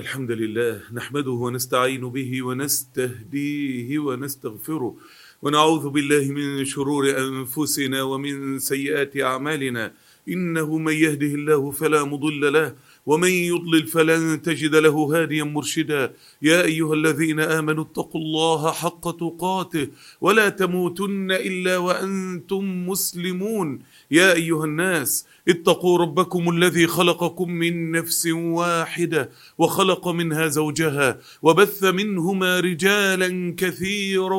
الحمد لله نحمده ونستعين به ونستهديه ونستغفره ونعوذ بالله من شرور أنفسنا ومن سيئات أعمالنا. إنه من يهده الله فلا مضل له ومن يضلل فلن تجد له هاديا مرشدا. يا أيها الذين آمنوا اتقوا الله حق تقاته ولا تموتن إلا وأنتم مسلمون. يا أيها الناس اتقوا ربكم الذي خلقكم من نفس واحدة وخلق منها زوجها وبث منهما رجالا كثيرا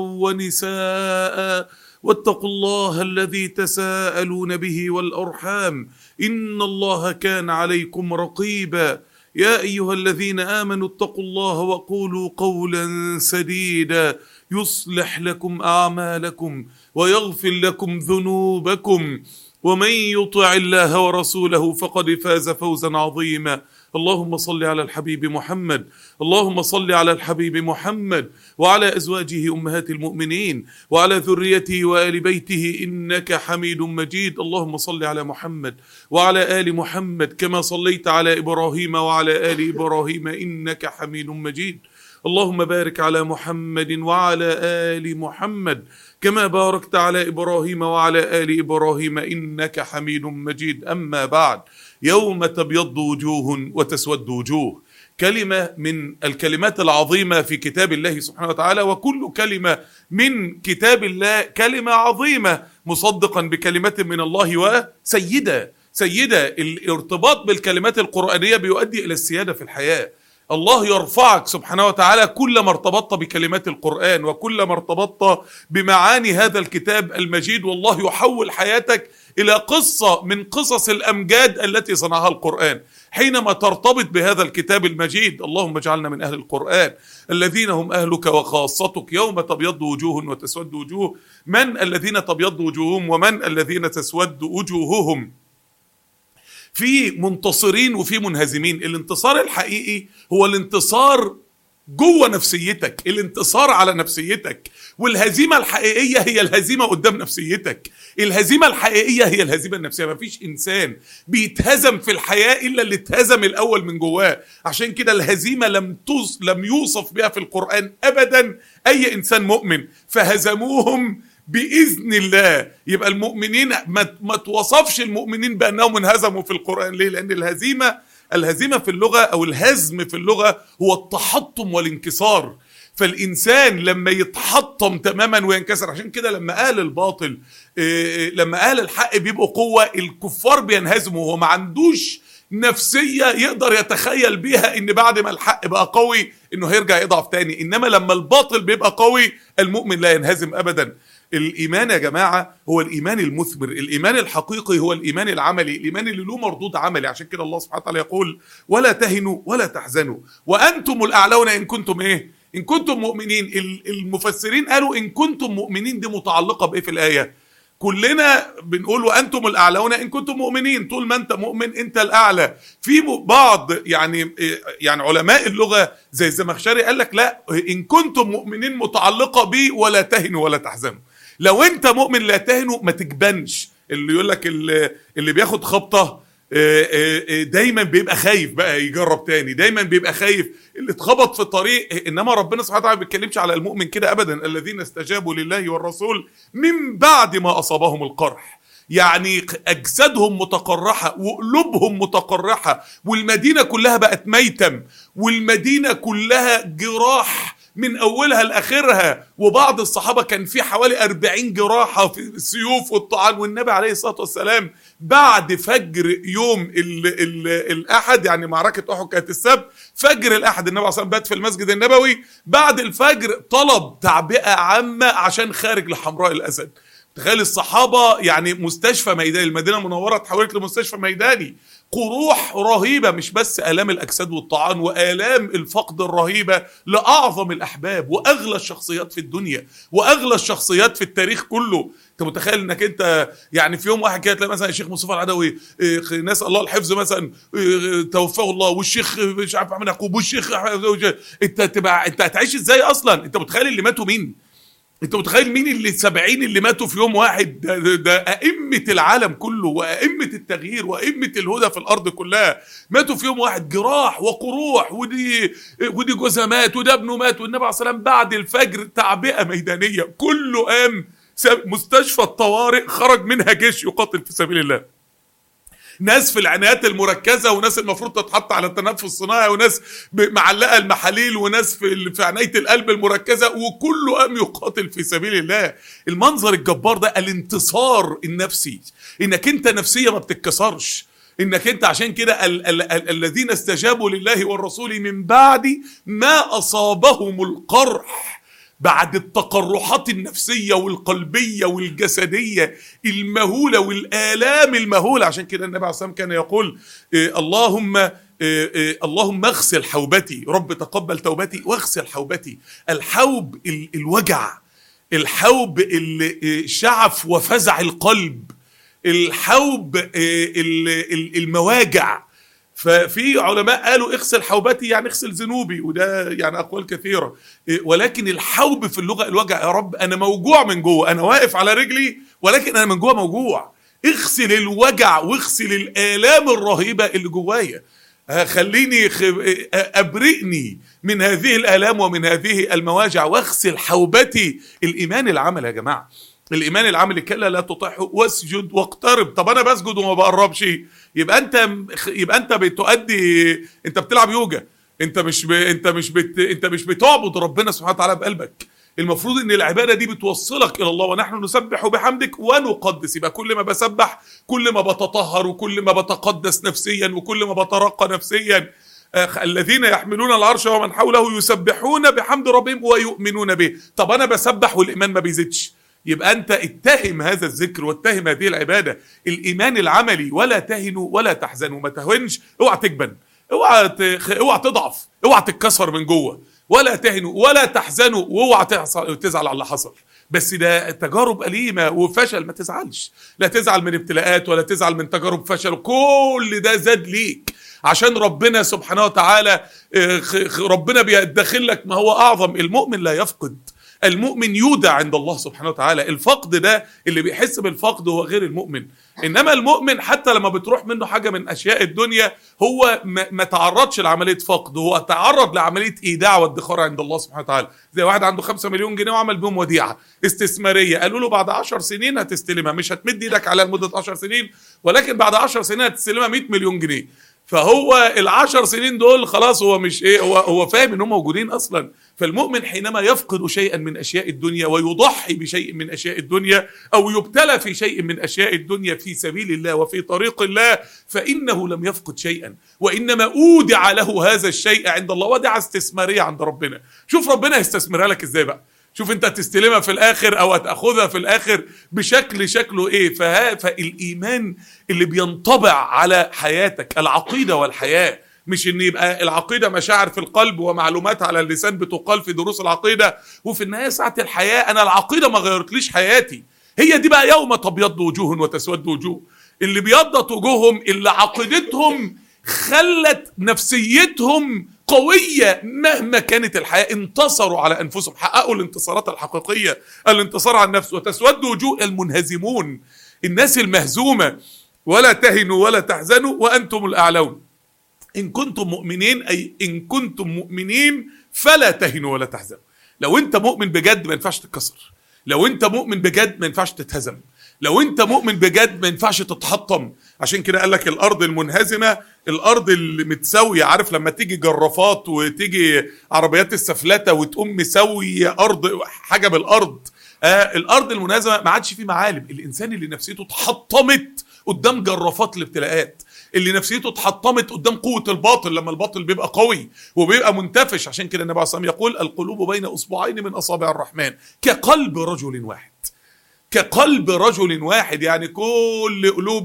ونساء واتقوا الله الذي تساءلون به والأرحام إن الله كان عليكم رقيبا. يا أيها الذين آمنوا اتقوا الله وقولوا قولا سديدا يصلح لكم أعمالكم ويغفر لكم ذنوبكم ومن يطع الله ورسوله فقد فاز فوزا عظيما. اللهم صل على الحبيب محمد، اللهم صل على الحبيب محمد وعلى أزواجه أمهات المؤمنين وعلى ذريته وآل بيته إنك حميد مجيد. اللهم صل على محمد وعلى آل محمد كما صليت على إبراهيم وعلى آل إبراهيم إنك حميد مجيد. اللهم بارك على محمد وعلى آل محمد كما باركت على إبراهيم وعلى آل إبراهيم إنك حميد مجيد. أما بعد، يوم تبيض وجوه وتسود وجوه، كلمة من الكلمات العظيمة في كتاب الله سبحانه وتعالى، وكل كلمة من كتاب الله كلمة عظيمة مصدقا بكلمة من الله وسيدة. الارتباط بالكلمات القرآنية بيؤدي إلى السيادة في الحياة. الله يرفعك سبحانه وتعالى كلما ارتبطت بكلمات القرآن وكلما ارتبطت بمعاني هذا الكتاب المجيد، والله يحول حياتك إلى قصة من قصص الأمجاد التي صنعها القرآن حينما ترتبط بهذا الكتاب المجيد. اللهم اجعلنا من أهل القرآن الذين هم أهلك وخاصتك. يوم تبيض وجوه وتسود وجوه، من الذين تبيض وجوههم ومن الذين تسود وجوههم؟ في منتصرين وفي منهزمين. الانتصار الحقيقي هو الانتصار جوه نفسيتك، الانتصار على نفسيتك، والهزيمة الحقيقية هي الهزيمة قدام نفسيتك. الهزيمة الحقيقية هي الهزيمة النفسية. ما فيش إنسان بيتهزم في الحياة إلا اللي اتهزم الأول من جواه. عشان كده الهزيمة لم يوصف بها في القرآن أبدا أي إنسان مؤمن، فهزموهم بإذن الله. يبقى المؤمنين ما توصفش المؤمنين بأنهم انهزموا في القرآن. ليه؟ لأن الهزيمة في اللغة أو الهزم في اللغة هو التحطم والانكسار. فالإنسان لما يتحطم تماما وينكسر، عشان كده لما أهل الباطل لما أهل الحق بيبقوا قوة، الكفار بينهزموا. وهو ما عندوش نفسية يقدر يتخيل بيها ان بعد ما الحق بقى قوي انه هيرجع يضعف تاني. انما لما الباطل بيبقى قوي المؤمن لا ينهزم ابدا. الإيمان يا جماعة هو الإيمان المثمر، الإيمان الحقيقي هو الإيمان العملي، الإيمان اللي له مردود عملي. عشان كده الله سبحانه وتعالى يقول ولا تهنوا ولا تحزنوا وأنتم الأعلون إن كنتم إيه؟ إن كنتم مؤمنين. المفسرين قالوا إن كنتم مؤمنين دي متعلقة بإيه في الآية؟ كلنا بنقول وأنتم الأعلون إن كنتم مؤمنين. طول ما أنت مؤمن أنت الأعلى. في بعض يعني علماء اللغة زي الزمخشري قال لك لا، إن كنتم مؤمنين متعلقة بي ولا تهنوا ولا تحزنوا. لو أنت مؤمن لا تهنوا، ما تجبنش. اللي يقول لك اللي بياخد خبطة دايما بيبقى خايف بقى يجرب تاني، دايما بيبقى خايف اللي اتخبط في الطريق. انما ربنا سبحانه وتعالى ما بيتكلمش على المؤمن كده ابدا. الذين استجابوا لله والرسول من بعد ما اصابهم القرح، يعني اجسادهم متقرحه وقلوبهم متقرحه، والمدينه كلها بقت ميتم، والمدينه كلها جراح من أولها لآخرها. وبعض الصحابة كان في حوالي 40 جراحة في السيوف والطعان. والنبي عليه الصلاة والسلام بعد فجر يوم الأحد، يعني معركة أحد كانت السبت، فجر الأحد النبي عليه الصلاة والسلام بات في المسجد النبوي. بعد الفجر طلب تعبئة عامة عشان خارج لحمراء الأسد. تخيل الصحابة، يعني مستشفى ميداني، المدينة المنورة تحولت لمستشفى ميداني. قروح رهيبة، مش بس آلام الأجساد والطعان وآلام الفقد الرهيبة لأعظم الأحباب وأغلى الشخصيات في الدنيا وأغلى الشخصيات في التاريخ كله. انت متخيل انك انت يعني في يوم واحد كده تلاقي مثلا الشيخ مصطفى العدوي نسأل الله الحفظ مثلا توفاه الله، والشيخ مش عارف احمد يعقوب، والشيخ انت هتعيش ازاي اصلا؟ انت متخيل اللي ماتوا مين؟ انت متخيل مين اللي 70 اللي ماتوا في يوم واحد؟ ده ائمه العالم كله وائمه التغيير وائمه الهدى في الارض كلها ماتوا في يوم واحد، جراح وقروح، ودي جوزها مات وده ابنه مات، والنبي عليه الصلاه والسلام بعد الفجر تعبئه ميدانيه، كله قام مستشفى الطوارئ خرج منها جيش يقاتل في سبيل الله. ناس في العنايات المركزه، وناس المفروض تتحط على التنفس الصناعي، وناس معلقه المحاليل، وناس في عنايه القلب المركزه، وكله قام يقاتل في سبيل الله. المنظر الجبار ده الانتصار النفسي، انك انت نفسيه ما بتتكسرش، انك انت عشان كده الذين استجابوا لله والرسول من بعد ما اصابهم القرح، بعد التقرحات النفسية والقلبية والجسدية المهولة والآلام المهولة. عشان كده النبي عليه الصلاة والسلام كان يقول اللهم اغسل حوبتي، رب تقبل توبتي واغسل حوبتي. الحوب الوجع، الحوب الشعف وفزع القلب، الحوب المواجع. ففي علماء قالوا اغسل حوبتي يعني اغسل ذنوبي، وده يعني اقوال كثيره، ولكن الحوب في اللغه الوجع. يا رب انا موجوع من جوه، انا واقف على رجلي ولكن انا من جوه موجوع، اغسل الوجع واغسل الالام الرهيبه اللي جوايا، خليني ابرئني من هذه الالام ومن هذه المواجع، واغسل حوبتي. الايمان العمل يا جماعه، الايمان العملي، كلا لا تطيعه واسجد واقترب. طب انا بسجد وما بقربش، يبقى انت بتؤدي، انت بتلعب يوجا، انت مش بتعبد ربنا سبحانه وتعالى بقلبك. المفروض ان العباده دي بتوصلك الى الله، ونحن نسبح بحمدك ونقدس. يبقى كل ما بسبح كل ما بتطهر، وكل ما بتقدس نفسيا، وكل ما بترقى نفسيا. الذين يحملون العرش ومن حوله يسبحون بحمد ربهم ويؤمنون به. طب انا بسبح والايمان ما بيزيدش، يبقى انت اتهم هذا الذكر واتهم هذه العباده. الايمان العملي، ولا تهنوا ولا تحزنوا، ما تهونش، اوعى تجبن، اوعى تضعف، اوعى تتكسر من جوه، ولا تهنوا ولا تحزنوا، واوعى تزعل على اللي حصل. بس ده تجارب أليمة وفشل، ما تزعلش، لا تزعل من ابتلاءات ولا تزعل من تجارب فشل، كل ده زاد ليك عشان ربنا سبحانه وتعالى، ربنا بيدخل لك ما هو أعظم. المؤمن لا يفقد، المؤمن يودع عند الله سبحانه وتعالى. الفقد ده اللي بيحس بالفقد هو غير المؤمن. انما المؤمن حتى لما بتروح منه حاجه من اشياء الدنيا هو ما تعرضش لعمليه فقد، هو تعرض لعمليه ايداع وادخار عند الله سبحانه وتعالى. زي واحد عنده 5 مليون جنيه وعمل بيهم وديعه استثماريه، قالوا له بعد 10 سنين هتستلمها، مش هتمد ايدك عليها لمده 10 سنين، ولكن بعد 10 سنين هتستلمها 100 مليون جنيه. فهو ال10 سنين دول خلاص هو مش هو فاهم انهم موجودين اصلا. فالمؤمن حينما يفقد شيئا من اشياء الدنيا ويضحي بشيء من اشياء الدنيا، او يبتلى في شيء من اشياء الدنيا في سبيل الله وفي طريق الله، فانه لم يفقد شيئا، وانما اودع له هذا الشيء عند الله، ودعه استثماريه عند ربنا. شوف ربنا يستثمرها لك ازاي بقى، شوف انت هتستلمها في الاخر او هتاخذها في الاخر بشكل شكله ايه. فالايمان اللي بينطبع على حياتك، العقيده والحياه، مش ان يبقى العقيده مشاعر في القلب ومعلومات على اللسان بتقال في دروس العقيده، وفي النهايه ساعه الحياه انا العقيده ما غيرتليش حياتي. هي دي بقى يوم تبيض وجوه وتسود وجوه. اللي بيضت وجوههم اللي عقيدتهم خلت نفسيتهم قوية مهما كانت الحياة، انتصروا على أنفسهم، حققوا الانتصارات الحقيقية، الانتصار على النفس. وتسود وجوه المنهزمون، الناس المهزومة. ولا تهنوا ولا تحزنوا وأنتم الأعلون إن كنتم مؤمنين، أي إن كنتم مؤمنين فلا تهنوا ولا تحزنوا. لو أنت مؤمن بجد ما ينفعش تتكسر، لو أنت مؤمن بجد ما ينفعش تتهزم، لو أنت مؤمن بجد ما ينفعش تتحطم. عشان كده قال لك الأرض المنهزمة، الأرض اللي متساوية، عارف لما تيجي جرافات وتيجي عربيات السفلتة وتقوم مسوية أرض حاجة بالأرض، الأرض المنهزمة ما عادش فيه معالم. الإنسان اللي نفسيته اتحطمت قدام جرافات الابتلاءات، اللي نفسيته اتحطمت قدام قوة الباطل، لما الباطل بيبقى قوي وبيبقى منتفش. عشان كده النبي عليه الصلاة والسلام يقول القلوب بين أصبعين من أصابع الرحمن كقلب رجل واحد، كقلب رجل واحد. يعني كل قلوب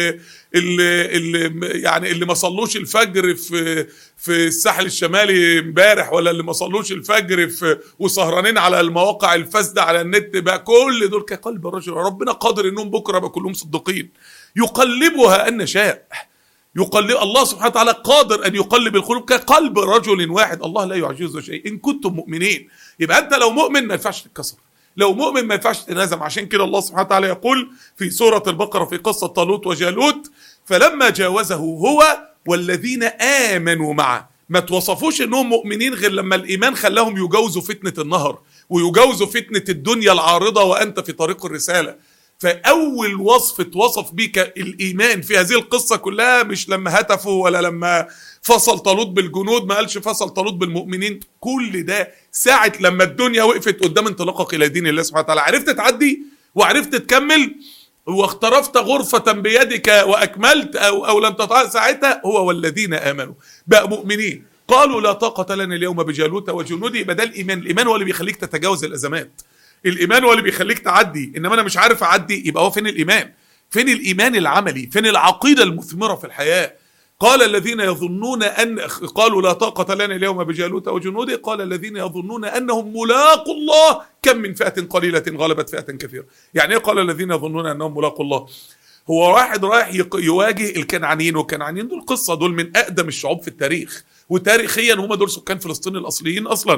اللي ما صلوش الفجر في الساحل الشمالي امبارح، ولا اللي ما صلوش الفجر وسهرانين على المواقع الفاسده على النت، بقى كل دول كقلب رجل. ربنا قادر انهم بكره بقى كلهم صديقين، يقلبها ان شاء. يقلب الله سبحانه وتعالى قادر ان يقلب القلوب كقلب رجل واحد. الله لا يعجزه شيء ان كنتم مؤمنين. يبقى انت لو مؤمن ما ينفعش تتكسر، لو مؤمن ما ينفعش تنهزم. عشان كده الله سبحانه وتعالى يقول في سورة البقرة في قصة طالوت وجالوت: فلما جاوزه هو والذين آمنوا معه. ما توصفوش انهم مؤمنين غير لما الايمان خلاهم يجاوزوا فتنة النهر ويجاوزوا فتنة الدنيا العارضة وانت في طريق الرسالة. فاول وصف توصف بيك الايمان في هذه القصة كلها، مش لما هتفوا ولا لما فصل طالوت بالجنود، ما قالش فصل طالوت بالمؤمنين، كل ده ساعة لما الدنيا وقفت قدام انطلاقك الى دين الله سبحانه وتعالى، عرفت تعدي وعرفت تكمل واخترفت غرفة بيدك واكملت او لم تطع، ساعتها هو والذين امنوا بقى مؤمنين. قالوا لا طاقة لنا اليوم بجالوت وجنوده. يبقى ده الايمان هو اللي بيخليك تتجاوز الازمات، الايمان هو اللي بيخليك تعدي. انما انا مش عارف اعدي، يبقى هو فين الايمان؟ فين الايمان العملي؟ فين العقيدة المثمرة في الحياة؟ قال الذين يظنون ان قالوا لا طاقة لنا اليوم بجالوت وجنوده قال الذين يظنون انهم ملاقوا الله كم من فئة قليلة غلبت فئة كثيرة. يعني ايه قال الذين يظنون انهم ملاقوا الله؟ هو واحد رايح يواجه الكنعانيين، والكنعانيين دول قصة، دول من اقدم الشعوب في التاريخ، وتاريخيا هم دول سكان فلسطين الاصليين اصلا.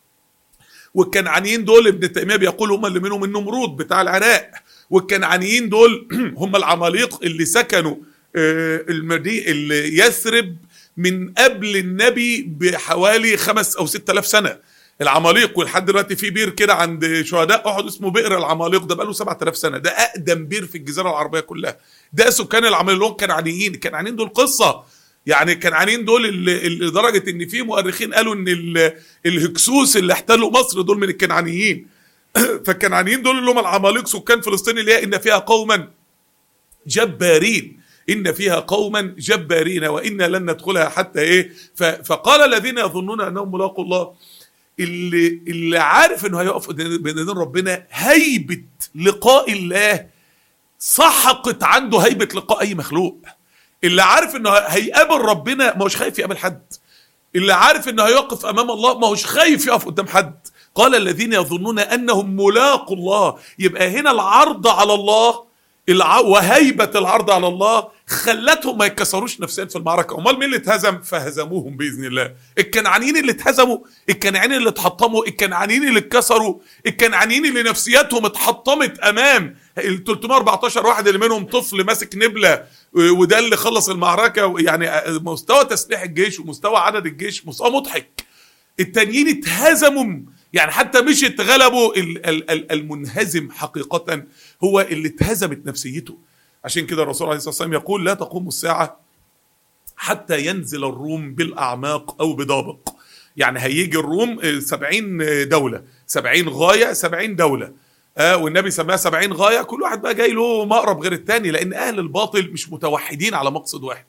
والكنعانيين دول ابن تيمية بيقول هم اللي منهم النمرود بتاع العراق. والكنعانيين دول هم العماليق اللي سكنوا اللي يثرب من قبل النبي بحوالي 5 أو 6,000 سنة. العماليق، ولحد دلوقتي في بير كده عند شهداء احد اسمه بئر العماليق، ده بقاله 7,000 سنة، ده اقدم بير في الجزيرة العربية كلها. ده سكان العماليق كنعانيين. الكنعانيين دول قصة، يعني الكنعانيين دول اللي لدرجة ان في مؤرخين قالوا ان الهكسوس اللي احتلوا مصر دول من الكنعانيين. فالكنعانيين دول اللي هم العماليق سكان فلسطين، اللي هي ان فيها قوما جبارين، إن فيها قوما جبارين وإنا لن ندخلها حتى إيه. فقال الذين يظنون أنهم ملاقوا الله، اللي عارف أنه هيقف بين يدين ربنا، هيبة لقاء الله سحقت عنده هيبة لقاء أي مخلوق. اللي عارف أنه هيقابل ربنا ما هوش خايف يقابل حد. اللي عارف أنه هيقف أمام الله ما هوش خايف يقف قدام حد. قال الذين يظنون أنهم ملاقوا الله. يبقى هنا العرض على الله وهيبة العرض على الله خلتهم ما يتكسروش نفسيا في المعركة. امال مين اللي اتهزم؟ فهزموهم بإذن الله. الكنعانيين اللي اتهزموا، الكنعانيين اللي اتحطموا، الكنعانيين اللي اتكسروا، الكنعانيين اللي نفسياتهم اتحطمت امام ال 314 واحد اللي منهم طفل ماسك نبلة، وده اللي خلص المعركة. يعني مستوى تسليح الجيش ومستوى عدد الجيش مستوى مضحك. التانيين اتهزموا، يعني حتى مش اتغلبوا. المنهزم حقيقة هو اللي اتهزمت نفسيته. عشان كده الرسول عليه الصلاة والسلام يقول لا تقوم الساعة حتى ينزل الروم بالأعماق أو بدابق. يعني هيجي الروم 70 دولة، 70 غاية، 70 دولة، والنبي سماها 70 غاية. كل واحد بقى جاي له مقرب غير التاني، لأن أهل الباطل مش متوحدين على مقصد واحد.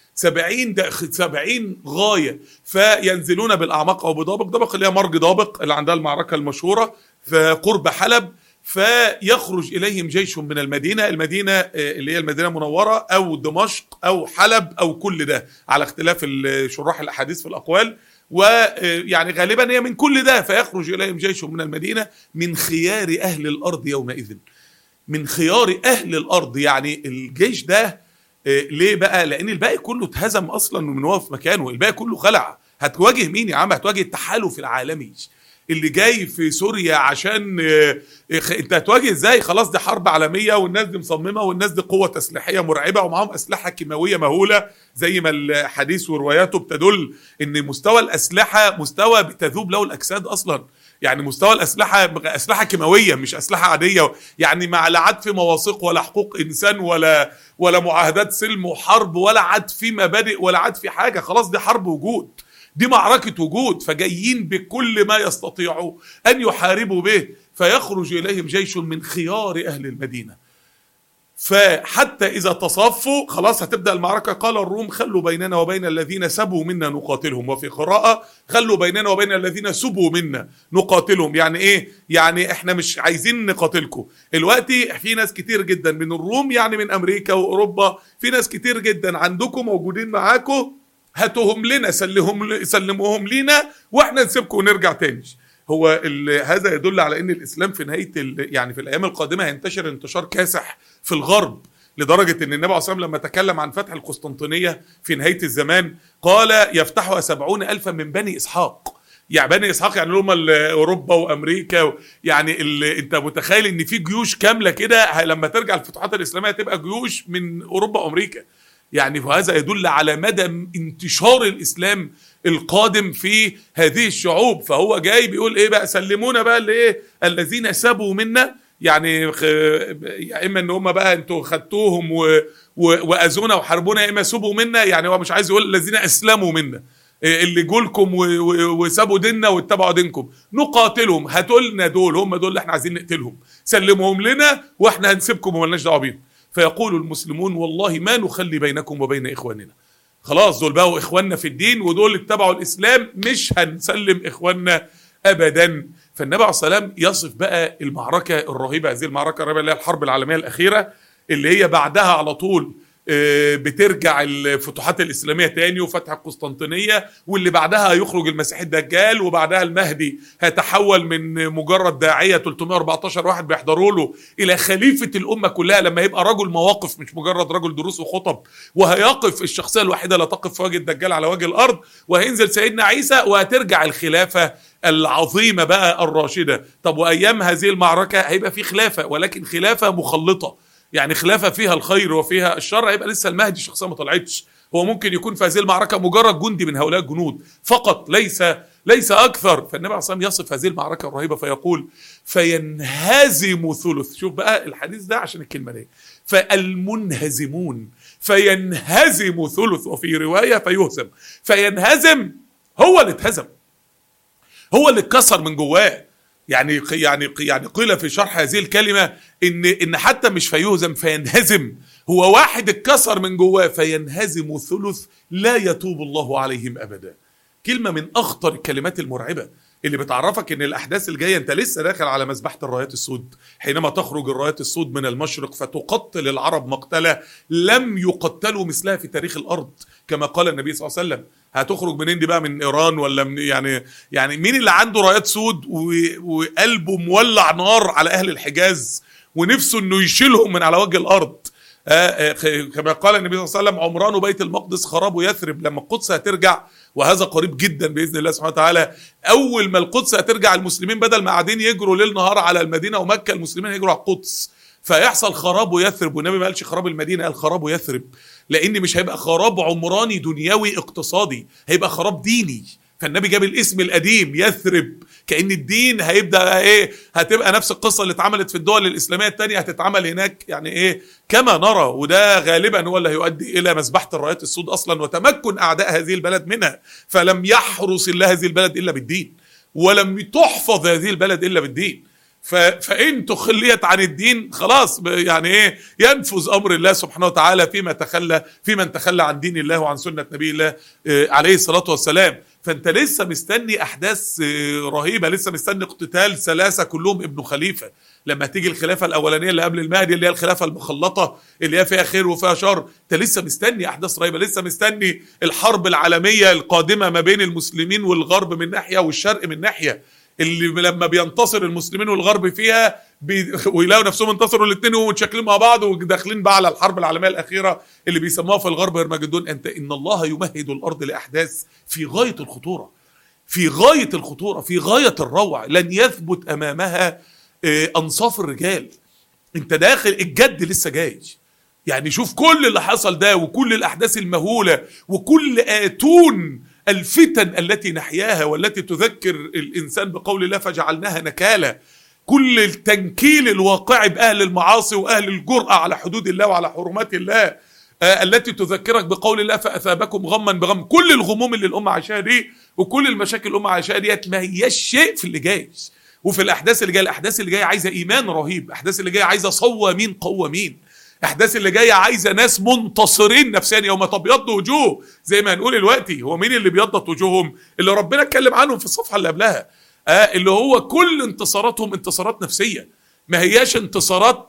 70 غاية. فينزلون بالأعماق أو بدابق. دابق اللي هي مرج دابق اللي عندها المعركة المشهورة في قرب حلب. فيخرج إليهم جيش من المدينة اللي هي المدينة المنورة أو دمشق أو حلب أو كل ده على اختلاف شراح الأحاديث في الأقوال، ويعني غالبا هي من كل ده. فيخرج إليهم جيش من المدينة من خيار أهل الأرض يومئذ، من خيار أهل الأرض. يعني الجيش ده ليه بقى؟ لأن الباقي كله اتهزم أصلا من هو في مكانه، الباقي كله خلع. هتواجه مين يا عم؟ هتواجه التحالف العالمي اللي جاي في سوريا عشان انت هتواجه ازاي؟ خلاص دي حرب عالمية، والناس دي مصممة، والناس دي قوة تسليحية مرعبة، ومعهم أسلحة كيماوية مهولة زي ما الحديث ورواياته بتدل ان مستوى الأسلحة مستوى بتذوب له الأجساد أصلا. يعني مستوى الأسلحة أسلحة كيماوية مش أسلحة عادية، يعني ما لا عاد في مواثيق ولا حقوق إنسان ولا معاهدات سلم وحرب، ولا عاد في مبادئ، ولا عاد في حاجة. خلاص دي حرب وجود، دي معركة وجود. فجايين بكل ما يستطيعوا أن يحاربوا به. فيخرج إليهم جيش من خيار أهل المدينة. فحتى إذا تصفوا خلاص هتبدأ المعركة. قال الروم خلوا بيننا وبين الذين سبوا منا نقاتلهم. وفي قراءة خلوا بيننا وبين الذين سبوا منا نقاتلهم. يعني إيه؟ يعني إحنا مش عايزين نقاتلكم. دلوقتي في ناس كتير جدا من الروم، يعني من أمريكا وأوروبا، في ناس كتير جدا عندكم موجودين معاكم، هاتوهم لنا، سلموهم لنا واحنا نسيبكم ونرجع تاني. هو هذا يدل على ان الاسلام في نهايه يعني في الايام القادمه هينتشر انتشار كاسح في الغرب، لدرجه ان النبي عليه الصلاه والسلام لما تكلم عن فتح القسطنطينيه في نهايه الزمان قال يفتحها 70,000 من بني اسحاق. يعني بني اسحاق يعني هم اوروبا وامريكا يعني انت متخيل ان في جيوش كامله كده لما ترجع الفتوحات الاسلاميه تبقى جيوش من اوروبا وامريكا. يعني وهذا يدل على مدى انتشار الاسلام القادم في هذه الشعوب. فهو جاي بيقول ايه بقى؟ سلمونا بقى لايه الذين سبوا منا، يعني يا اما ان هم بقى انتوا خدتوهم واذونا وحاربونا، يا اما سبوا منا. يعني هو مش عايز يقول الذين اسلموا منا اللي جولكم وسابوا ديننا واتبعوا دينكم نقاتلهم، هاتوا لنا دول، هم دول اللي احنا عايزين نقتلهم، سلموهم لنا واحنا هنسيبكم ومالناش دعوه بيهم. فيقول المسلمون والله ما نخلي بينكم وبين اخواننا، خلاص دول بقوا اخواننا في الدين ودول اتبعوا الاسلام، مش هنسلم اخواننا ابدا. فالنبي عليه الصلاه والسلام يصف بقى المعركه الرهيبه، هذه المعركه الرهيبه اللي هي الحرب العالميه الاخيره، اللي هي بعدها على طول بترجع الفتوحات الإسلامية تاني وفتح القسطنطينية، واللي بعدها هيخرج المسيح الدجال، وبعدها المهدي هيتحول من مجرد داعية 314 واحد بيحضروا له إلى خليفة الأمة كلها، لما يبقى رجل مواقف مش مجرد رجل دروس وخطب، وهيقف الشخصية الوحيدة لا تقف في وجه الدجال على وجه الأرض، وهينزل سيدنا عيسى وهترجع الخلافة العظيمة بقى الراشدة. طب وأيام هذه المعركة هيبقى في خلافة، ولكن خلافة مخلطة، يعني خلافة فيها الخير وفيها الشر. هيبقى لسه المهدي شخصية ما طلعتش، هو ممكن يكون في هذه المعركة مجرد جندي من هؤلاء الجنود فقط، ليس أكثر. فالنبي عليه الصلاة والسلام يصف هذه المعركة الرهيبة فيقول فينهزم ثلث. شوف بقى الحديث ده عشان الكلمة دي، فالمنهزمون فينهزم ثلث، وفي رواية فيهزم. فينهزم هو اللي اتهزم، هو اللي اتكسر من جواه. يعني قيل في شرح هذه الكلمة إن حتى مش فيهزم، فينهزم، هو واحد اتكسر من جواه. فينهزم ثلث لا يتوب الله عليهم أبدا. كلمة من أخطر الكلمات المرعبة اللي بتعرفك إن الأحداث الجاية أنت لسه داخل على مذبحة الرايات السود، حينما تخرج الرايات السود من المشرق فتقتل العرب مقتلة لم يقتلوا مثلها في تاريخ الأرض، كما قال النبي صلى الله عليه وسلم. هتخرج منين دي بقى؟ من إيران ولا من يعني مين اللي عنده رايات سود وقلبه مولع نار على أهل الحجاز ونفسه إنه يشيلهم من على وجه الأرض؟ كما قال النبي صلى الله عليه وسلم عمران بيت المقدس خراب يثرب. لما القدس هترجع، وهذا قريب جدا بإذن الله سبحانه وتعالى، أول ما القدس هترجع المسلمين بدل ما قاعدين يجروا ليل نهار على المدينة ومكة، المسلمين هيجروا على القدس، فيحصل خراب يثرب. والنبي ما قالش خراب المدينة، قال خراب يثرب، لأن مش هيبقى خراب عمراني دنيوي اقتصادي، هيبقى خراب ديني. فالنبي جاب الاسم القديم يثرب، كأن الدين هيبدأ هتبقى نفس القصة اللي اتعملت في الدول الإسلامية التانية هتتعمل هناك، يعني كما نرى. وده غالبا هو اللي هيؤدي إلى مذبحة الرايات السود أصلا وتمكن أعداء هذه البلد منها. فلم يحرس الله هذه البلد إلا بالدين، ولم تحفظ هذه البلد إلا بالدين. فإن تخليت عن الدين خلاص، يعني ينفذ أمر الله سبحانه وتعالى في من تخلى عن دين الله وعن سنة نبي الله عليه الصلاة والسلام. فانت لسه مستني احداث رهيبه، لسه مستني اقتتال ثلاثه كلهم ابن خليفه. لما تيجي الخلافه الاولانيه اللي قبل المهدي اللي هي الخلافه المخلطه اللي هي فيها خير وفيها شر، انت لسه مستني احداث رهيبه، لسه مستني الحرب العالميه القادمه ما بين المسلمين والغرب من ناحيه والشرق من ناحيه، اللي لما بينتصر المسلمين والغرب فيها ويلاقوا نفسهم انتصروا الاثنين ومتشكلين مع بعض وداخلين بقى على الحرب العالميه الاخيره اللي بيسموها في الغرب هرمجدون. ان الله يمهد الارض لاحداث في غايه الخطوره، في غايه الخطوره، في غايه الروع، لن يثبت امامها انصاف الرجال. انت داخل الجد لسه جاي. يعني شوف كل اللي حصل ده وكل الاحداث المهوله وكل اتون الفتن التي نحياها والتي تذكر الإنسان بقول الله فجعلناها نكالا، كل التنكيل الواقع بأهل المعاصي وأهل الجرأة على حدود الله وعلى حرمات الله التي تذكرك بقول الله فأثابكم غما بغم. كل الغموم اللي الأمة عايشاها دي وكل المشاكل الأمة عايشاها ديت ما هيش شيء في اللي جاي. وفي الأحداث اللي جاية، الأحداث اللي جاية عايزة إيمان رهيب، الأحداث اللي جاية عايزة صوامين قوامين، احداث اللي جايه عايزه ناس منتصرين نفسيا يوم تبيض وجوه، زي ما هنقول دلوقتي. هو مين اللي بيضت وجوههم؟ اللي ربنا اتكلم عنهم في الصفحه اللي قبلها، اللي هو كل انتصاراتهم انتصارات نفسيه، ما هياش انتصارات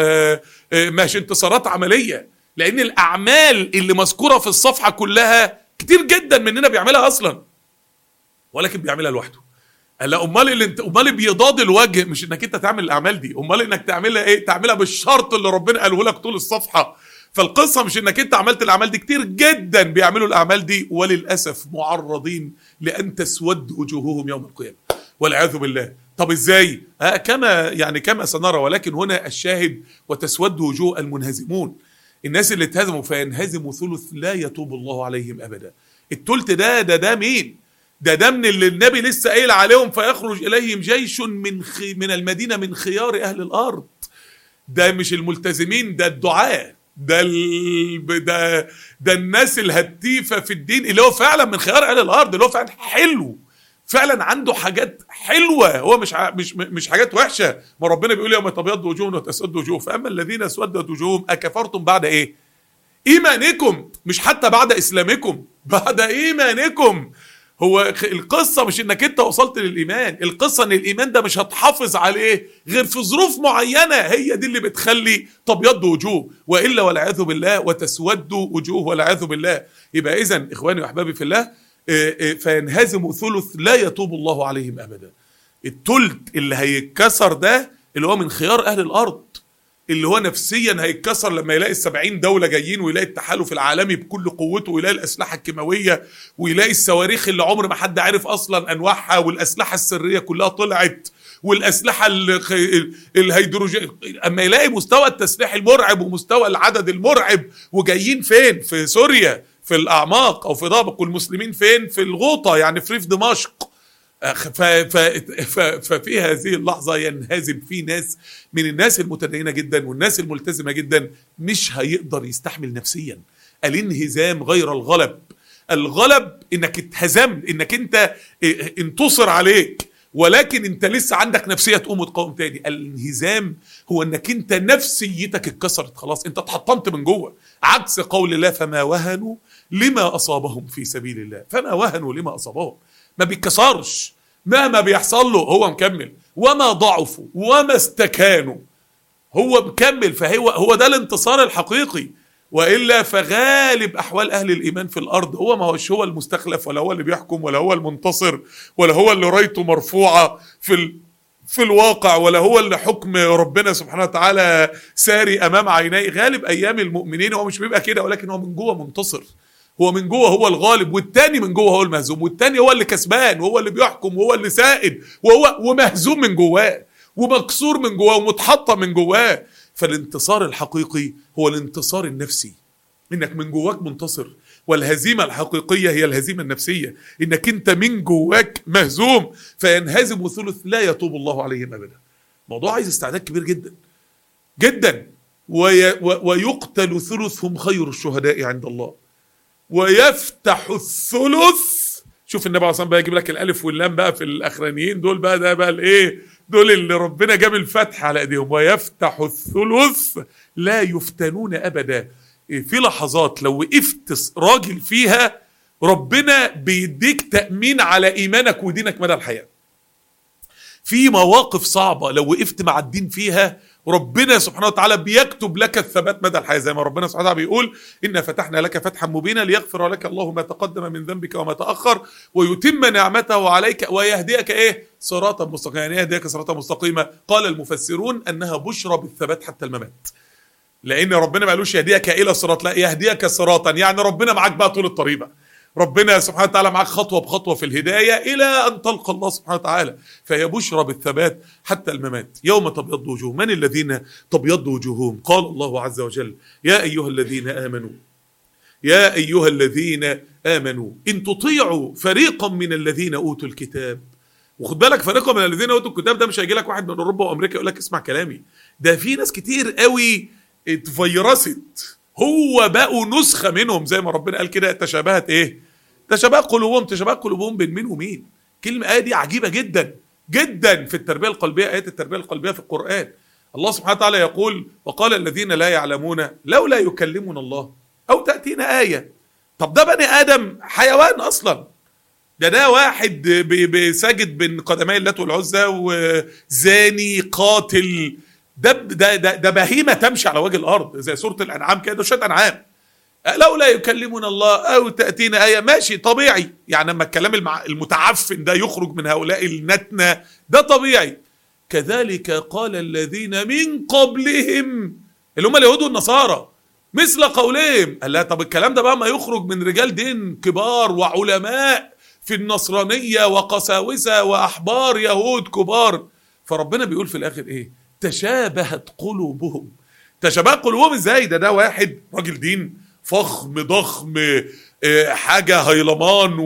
مش انتصارات عمليه. لان الاعمال اللي مذكوره في الصفحه كلها كتير جدا مننا بيعملها اصلا ولكن بيعملها لوحده. لا، امال بيضاد الوجه مش انك انت تعمل الاعمال دي، امال انك تعملها تعملها بالشرط اللي ربنا قاله لك طول الصفحه. فالقصة مش انك انت عملت الاعمال دي، كتير جدا بيعملوا الاعمال دي وللأسف معرضين لان تسود وجوههم يوم القيامة والعياذ بالله. طب ازاي؟ كما سنرى، ولكن هنا الشاهد وتسود وجوه المنهزمون، الناس اللي اتهزموا فينهزموا ثلث لا يتوب الله عليهم ابدا. الثلث ده مين؟ ده من اللي النبي لسه قايل عليهم فيخرج اليهم جيش من المدينة من خيار اهل الارض. ده مش الملتزمين، ده الدعاة، ده الناس الهتيفة في الدين، اللي هو فعلا من خيار اهل الارض، اللي هو فعلا حلو، فعلا عنده حاجات حلوة، هو مش حاجات وحشة. ما ربنا بيقول يوم تبيض وجوه وتسود وجوه، فأما الذين اسودت وجوههم أكفرتم بعد إيه؟ إيمانكم، مش حتى بعد إسلامكم، بعد إيمانكم. هو القصة مش إنك أنت وصلت للإيمان، القصة إن الإيمان ده مش هتحافظ عليه غير في ظروف معينة، هي دي اللي بتخلي تبيض وجوه، وإلا والعياذ بالله وتسود وجوه والعياذ بالله. يبقى إذن إخواني وأحبابي في الله، فينهزم ثلث لا يتوب الله عليهم أبدا. الثلث اللي هيتكسر ده اللي هو من خيار أهل الأرض، اللي هو نفسيا هيتكسر لما يلاقي 70 دولة جايين، ويلاقي التحالف العالمي بكل قوته، ويلاقي الأسلحة الكيماوية، ويلاقي الصواريخ اللي عمر ما حد عارف أصلا أنواعها، والأسلحة السرية كلها طلعت، والأسلحة الهيدروجين، أما يلاقي مستوى التسليح المرعب ومستوى العدد المرعب، وجايين فين؟ في سوريا في الأعماق أو في ضابق، والمسلمين فين؟ في الغوطة، يعني في ريف دمشق. ففي هذه اللحظة ينهزم في ناس من الناس المتدينة جدا والناس الملتزمة جدا مش هيقدر يستحمل نفسيا. الانهزام غير الغلب. الغلب انك اتهزمت، انك انت انتصر عليك، ولكن انت لسه عندك نفسية تقوم وتقاوم تاني. الانهزام هو انك انت نفسيتك اتكسرت خلاص، انت اتحطمت من جوه، عكس قول الله فما وهنوا لما أصابهم في سبيل الله. فما وهنوا لما أصابهم، ما بيتكسرش مهما بيحصل له، هو مكمل. وما ضعفوا وما استكانوا، هو مكمل. فهو ده الانتصار الحقيقي. وإلا فغالب أحوال أهل الإيمان في الأرض هو ما هوش هو المستخلف، ولا هو اللي بيحكم، ولا هو المنتصر، ولا هو اللي رايته مرفوعة في الواقع، ولا هو اللي حكم ربنا سبحانه وتعالى ساري أمام عينيه. غالب أيام المؤمنين هو مش بيبقى كده، ولكن هو من جوه منتصر، هو من جوه هو الغالب، والتاني من جوه هو المهزوم، والتاني هو اللي كسبان، وهو اللي بيحكم، وهو اللي سائد، ومهزوم من جواه، ومكسور من جواه، ومتحطم من جواه. فالانتصار الحقيقي هو الانتصار النفسي، انك من جواك منتصر. والهزيمة الحقيقية هي الهزيمة النفسية، انك انت من جواك مهزوم. فينهزم ثلث لا يتوب الله عليهم ابدا. موضوع عايز استعداد كبير جدا جدا. ويقتل ثلثهم خير الشهداء عند الله، ويفتح الثلث. شوف النبي عليه الصلاه والسلام بقى يجيب لك الالف واللام بقى في الاخرانيين دول، بقى ده بقى الايه، دول اللي ربنا جاب الفتح على ايديهم. ويفتح الثلث لا يفتنون ابدا. في لحظات لو وقفت راجل فيها ربنا بيديك تأمين على ايمانك ودينك مدى الحياة. في مواقف صعبة لو وقفت مع الدين فيها ربنا سبحانه وتعالى بيكتب لك الثبات مدى الحياة، زي ما ربنا سبحانه وتعالى بيقول إنا فتحنا لك فتحا مبينا ليغفر لك الله ما تقدم من ذنبك وما تأخر ويتم نعمته عليك ويهديك إيه؟ صراطا مستقيما. يعني يهديك صراطا مستقيما. قال المفسرون أنها بشرى بالثبات حتى الممات، لأن ربنا ما قالوش يهديك إلى صراط، لا يهديك صراطا، يعني ربنا معاك بقى طول الطريق بقى. ربنا سبحانه وتعالى معاك خطوة بخطوة في الهداية إلى أن تلقى الله سبحانه وتعالى. فهي بشرى بالثبات حتى الممات. يوم تبيض وجوه. من الذين تبيض وجوههم؟ قال الله عز وجل يا أيها الذين آمنوا، يا أيها الذين آمنوا إن تطيعوا فريقا من الذين أوتوا الكتاب. وخد بالك، فريقا من الذين أوتوا الكتاب ده مش هيجي لك واحد من أوروبا وأمريكا يقول لك اسمع كلامي، ده في ناس كتير قوي اتفيرست، هو بقوا نسخة منهم، زي ما ربنا قال كده تشابهت ايه؟ تشابه قلوبهم. تشابه قلوبهم بين مين ومين؟ كلمة آية دي عجيبة جدا جدا في التربية القلبية، آيات التربية القلبية في القرآن. الله سبحانه وتعالى يقول وقال الذين لا يعلمون لولا يكلمنا الله أو تأتينا آية. طب ده بني آدم حيوان أصلا، ده واحد بساجد بين قدمي اللات والعزى وزاني قاتل، ده بهيمة تمشي على وجه الأرض زي سورة الأنعام كده، شوية أنعام. لولا يكلمنا الله أو تأتينا آية، ماشي طبيعي، يعني لما الكلام المتعفن ده يخرج من هؤلاء النتنة ده طبيعي. كذلك قال الذين من قبلهم اللي هم اليهود والنصارى، مثل قولهم. قال لا طب الكلام ده بقى ما يخرج من رجال دين كبار وعلماء في النصرانية وقساوسة وأحبار يهود كبار. فربنا بيقول في الآخر إيه؟ تشابهت قلوبهم. تشابهت قلوبهم إزاي؟ ده واحد راجل دين فخم ضخم، حاجة هيلمان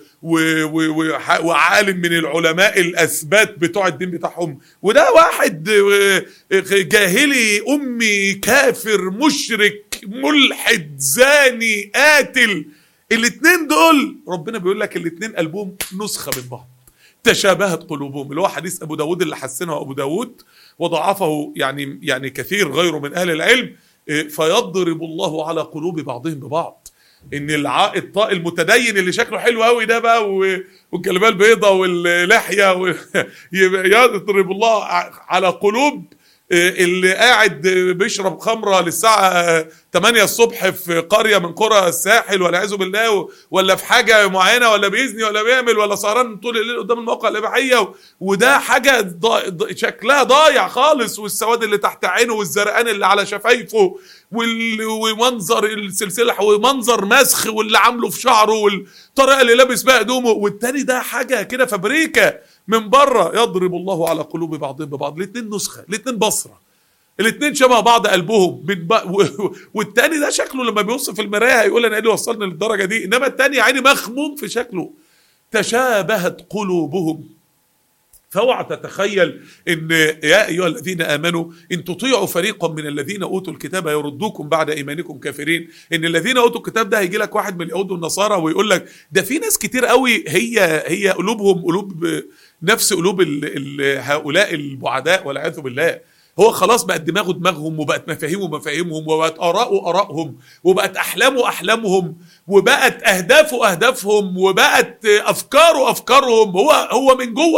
وعالم من العلماء الأثبات بتوع الدين بتاعهم، وده واحد جاهلي أمي كافر مشرك ملحد زاني قاتل. الاتنين دول ربنا بيقول لك الاتنين قلبهم نسخة من بعض. تشابهت قلوبهم، اللي هو حديث أبو داود اللي حسنه أبو داود وضعفه يعني كثير غيره من أهل العلم. فيضرب الله على قلوب بعضهم ببعض. ان المتدين اللي شكله حلو قوي ده بقى والجلابيه البيضاء واللحيه يضرب الله على قلوب اللي قاعد بيشرب خمره للساعه 8 الصبح في قريه من قرى الساحل والعياذ بالله، ولا في حاجه معينه، ولا بيزني ولا بيعمل، ولا سهران طول الليل قدام المواقع الاباحيه، وده حاجه شكلها ضايع خالص، والسواد اللي تحت عينه والزرقان اللي على شفايفه ومنظر السلسله ومنظر مسخ واللي عامله في شعره والطريقه اللي لابس بقى هدومه، والتاني ده حاجه كده فبريكه من بره. يضرب الله على قلوب بعضهم ببعض. الاثنين نسخه، الاثنين بصره، الاثنين شبه بعض قلبهم والتاني ده شكله لما بيبص في المرايه هيقول انا ايه اللي وصلني للدرجه دي، انما التاني يعني مخموم في شكله. تشابهت قلوبهم. فاوعى تتخيل ان يا ايها الذين امنوا ان تطيعوا فريقا من الذين اوتوا الكتاب يردوكم بعد ايمانكم كافرين. ان الذين اوتوا الكتاب ده هيجي لك واحد من اليهود والنصارى ويقول لك ده في ناس كتير قوي هي قلوبهم قلوب نفس قلوب هؤلاء البعداء والعياذ بالله. هو خلاص بقت دماغهم وبقت مفاهيمهم وبقت آراءهم وبقت أحلامهم وبقت أهدافهم وبقت أفكارهم. هو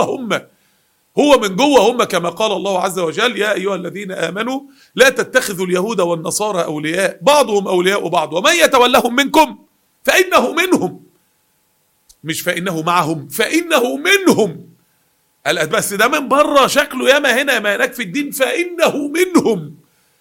من جوه هم كما قال الله عز وجل يا أيها الذين آمنوا لا تتخذوا اليهود والنصارى أولياء بعضهم أولياء بعض ومن يتولهم منكم فإنه منهم. مش فإنه معهم، فإنه منهم. قال بس ده من بره شكله ياما هنا ياما هناك في الدين، فإنه منهم.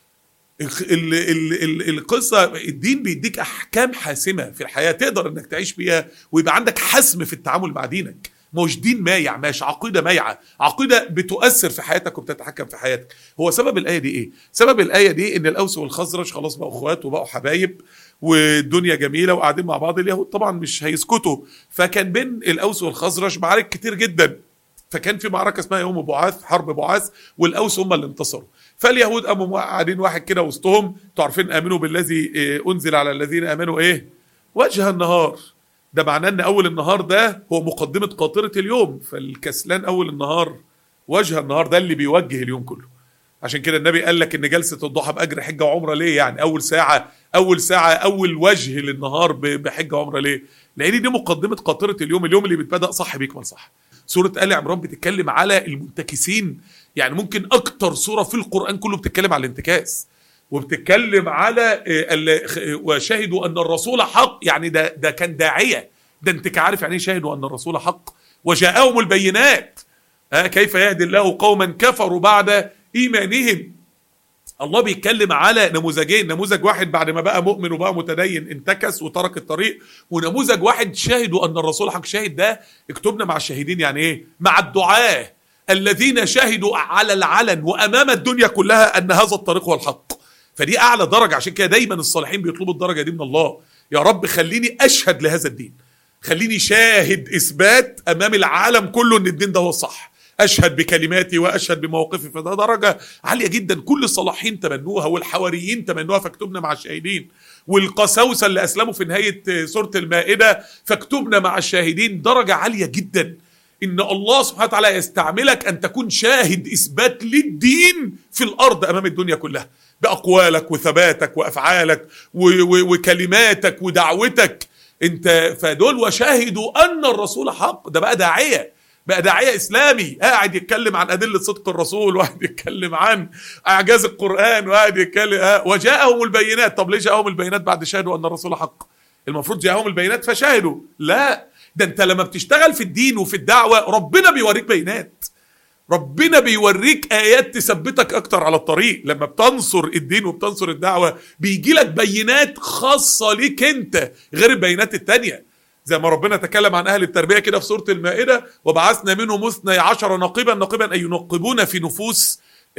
القصة الدين بيديك أحكام حاسمة في الحياة تقدر أنك تعيش بيها ويبقى عندك حسم في التعامل مع دينك. مش دين مايع، مش عقيدة مايعة، عقيدة بتؤثر في حياتك وبتتحكم في حياتك. هو سبب الآية دي إيه؟ سبب الآية دي إن الأوس والخزرج خلاص بقوا أخوات وبقوا حبايب والدنيا جميلة وقاعدين مع بعض. اليهود طبعا مش هيسكتوا، فكان بين الأوس والخزرج معارك كتير جدا. فكان في معركة اسمها يوم بعاث، حرب بعاث، والأوس هم اللي انتصروا. فاليهود قاموا قاعدين واحد كده وسطهم، انتوا عارفين آمنوا بالذي أنزل على الذين آمنوا إيه؟ وجه النهار. ده معناه ان اول النهار ده هو مقدمة قاطرة اليوم، فالكسلان اول النهار وجه النهار ده اللي بيوجه اليوم كله. عشان كده النبي قال لك ان جلسة الضحى بأجر حجة وعمرة. ليه يعني اول ساعة اول وجه للنهار بحجة وعمرة؟ ليه؟ لان دي مقدمة قاطرة اليوم اللي بيتبدأ صح بيكمل صح. سورة آل عمران بتتكلم على المنتكسين، يعني ممكن اكتر سورة في القرآن كله بتتكلم على الانتكاس، وبتتكلم على وشهدوا أن الرسول حق. يعني ده كان داعية، ده انت عارف يعني شهدوا أن الرسول حق وجاءهم البينات. كيف يهدي الله قوما كفروا بعد إيمانهم. الله بيتكلم على نموذجين، نموذج واحد بعد ما بقى مؤمن وبقى متدين انتكس وترك الطريق، ونموذج واحد شهدوا أن الرسول حق. شاهد ده اكتبنا مع الشاهدين، يعني ايه؟ مع الدعاة الذين شهدوا على العلن وأمام الدنيا كلها أن هذا الطريق هو الحق. فدي أعلى درجة. عشان كده دايما الصالحين بيطلبوا الدرجة دي من الله. يا رب خليني أشهد لهذا الدين، خليني شاهد إثبات أمام العالم كله أن الدين ده هو الصح، أشهد بكلماتي وأشهد بمواقفي. فده درجة عالية جدا كل الصالحين تمنوها والحواريين تمنوها، فاكتبنا مع الشاهدين. والقساوسة اللي أسلموا في نهاية سورة المائدة فاكتبنا مع الشاهدين. درجة عالية جدا إن الله سبحانه وتعالى يستعملك أن تكون شاهد إثبات للدين في الأرض أمام الدنيا كلها بأقوالك وثباتك وأفعالك وكلماتك ودعوتك انت. فدول وشاهدوا أن الرسول حق. ده بقى داعية إسلامي قاعد يتكلم عن أدلة صدق الرسول، وقاعد يتكلم عن إعجاز القرآن، وقاعد يتكلم وجاءهم البينات. طب ليه جاءهم البينات بعد شهدوا أن الرسول حق؟ المفروض جاءهم البينات فشاهدوا. لا، ده انت لما بتشتغل في الدين وفي الدعوة ربنا بيوريك بينات. ربنا بيوريك آيات تثبتك أكتر على الطريق. لما بتنصر الدين وبتنصر الدعوة بيجي لك بينات خاصة ليك أنت غير البينات التانية. زي ما ربنا تكلم عن أهل التربية كده في سورة المائدة: وبعثنا منهم 12 نقيبا أي ينقبون في نفوس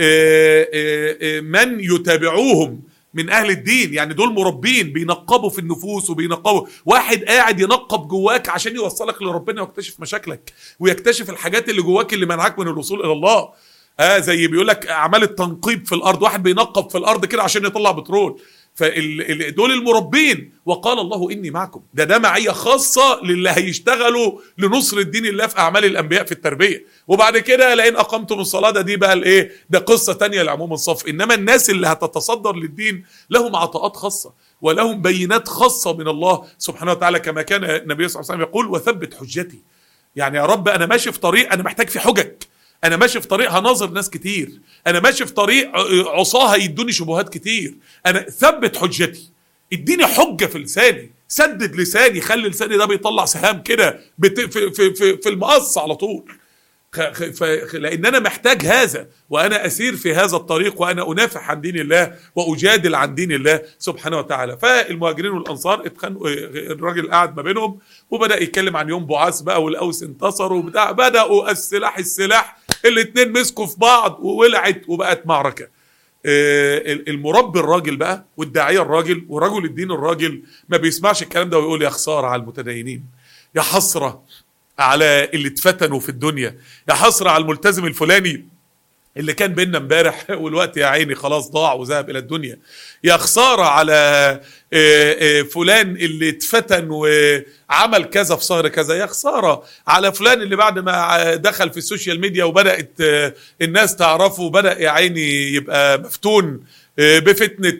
من يتابعوهم من أهل الدين. يعني دول مربين بينقبوا في النفوس وبينقبوا. واحد قاعد ينقب جواك عشان يوصلك لربنا ويكتشف مشاكلك ويكتشف الحاجات اللي جواك اللي منعك من الوصول إلى الله. زي بيقولك أعمال التنقيب في الأرض، واحد بينقب في الأرض كده عشان يطلع بترول. فدول المربين. وقال الله إني معكم، ده معية خاصة للي هيشتغلوا لنصر الدين الله في أعمال الأنبياء في التربية. وبعد كده لئن أقمتم الصلاة، دي بقى الإيه، ده قصة تانية لعموم الصف. إنما الناس اللي هتتصدر للدين لهم عطاءات خاصة ولهم بينات خاصة من الله سبحانه وتعالى، كما كان النبي صلى الله عليه وسلم يقول: وثبت حجتي. يعني يا رب أنا ماشي في طريق أنا محتاج في حجج، أنا ماشي في طريق هناظر ناس كتير، أنا ماشي في طريق عصاه هيدوني شبهات كتير، أنا ثبت حجتي، اديني حجة في لساني، سدد لساني، خلي لساني ده بيطلع سهام كده في المقص على طول، لأن أنا محتاج هذا، وأنا أسير في هذا الطريق، وأنا أنافح عن دين الله وأجادل عن دين الله سبحانه وتعالى. فالمهاجرين والأنصار اتخانقوا، الراجل قاعد ما بينهم وبدأ يتكلم عن يوم بعاث بقى، والأوس انتصروا وبتاع، بدأوا السلاح الاتنين مسكوا في بعض وولعت وبقت معركة. المربي الراجل بقى والداعية الراجل ورجل الدين الراجل ما بيسمعش الكلام ده ويقول: يا خسارة على المتدينين، يا حسرة على اللي اتفتنوا في الدنيا، يا حسرة على الملتزم الفلاني اللي كان بيننا امبارح والوقت يا عيني خلاص ضاع وذهب الى الدنيا، يا خسارة على فلان اللي اتفتن وعمل كذا في صهر كذا، يا خسارة على فلان اللي بعد ما دخل في السوشيال ميديا وبدأت الناس تعرفه وبدأ يا عيني يبقى مفتون بفتنة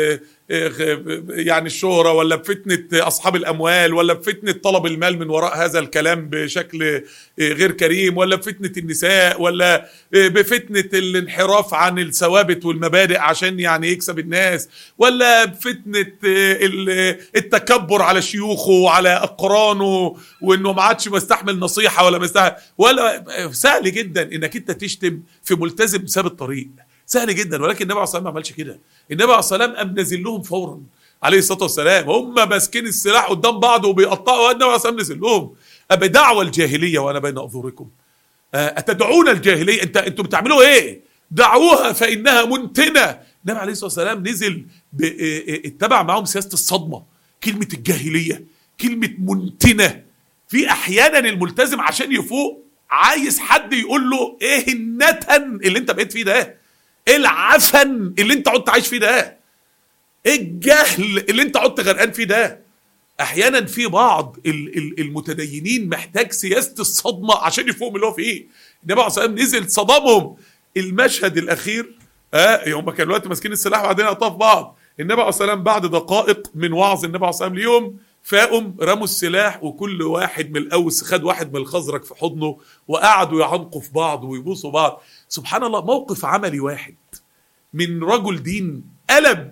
يعني الشهرة، ولا بفتنة أصحاب الأموال، ولا بفتنة طلب المال من وراء هذا الكلام بشكل غير كريم، ولا بفتنة النساء، ولا بفتنة الانحراف عن الثوابت والمبادئ عشان يعني يكسب الناس، ولا بفتنة التكبر على شيوخه وعلى أقرانه وإنه ما عادش مستحمل نصيحة ولا مستحمل، ولا سهل جدا إنك أنت تشتم في ملتزم ساب الطريق، سهل جدا. ولكن النبي عليه الصلاة والسلام ما عملش كده. النبي عليه الصلاة والسلام قام نزل لهم فورا عليه الصلاة والسلام، هم ماسكين السلاح قدام بعض وبيقطعوا، النبي عليه الصلاة والسلام نزل لهم: أبدعوى الجاهلية وأنا بين أظهركم، أتدعون الجاهلية، أنتوا بتعملوا إيه؟ دعوها فإنها منتنة. النبي عليه الصلاة والسلام نزل اتبع معهم سياسة الصدمة، كلمة الجاهلية، كلمة منتنة. في أحيانا الملتزم عشان يفوق عايز حد يقول له: إيه النتن اللي أنت بقيت فيه ده؟ ايه العفن اللي انت قعدت عايش فيه ده؟ ايه الجهل اللي انت قعدت غرقان فيه ده؟ احيانا في بعض المتدينين محتاج سياسة الصدمة عشان يفوق من اللي هو فيه. النبي عليه الصلاة والسلام نزل صدمهم. المشهد الاخير هم كانوا دلوقتي ماسكين السلاح وبعدين قطعوا في بعض. النبي عليه الصلاة والسلام بعد دقائق من وعظ النبي عليه الصلاة والسلام ليهم فاقوا رموا السلاح، وكل واحد من الأوس خد واحد من الخزرج في حضنه وقعدوا يعنقوا في بعض ويبوسوا بعض. سبحان الله، موقف عملي واحد من رجل دين قلب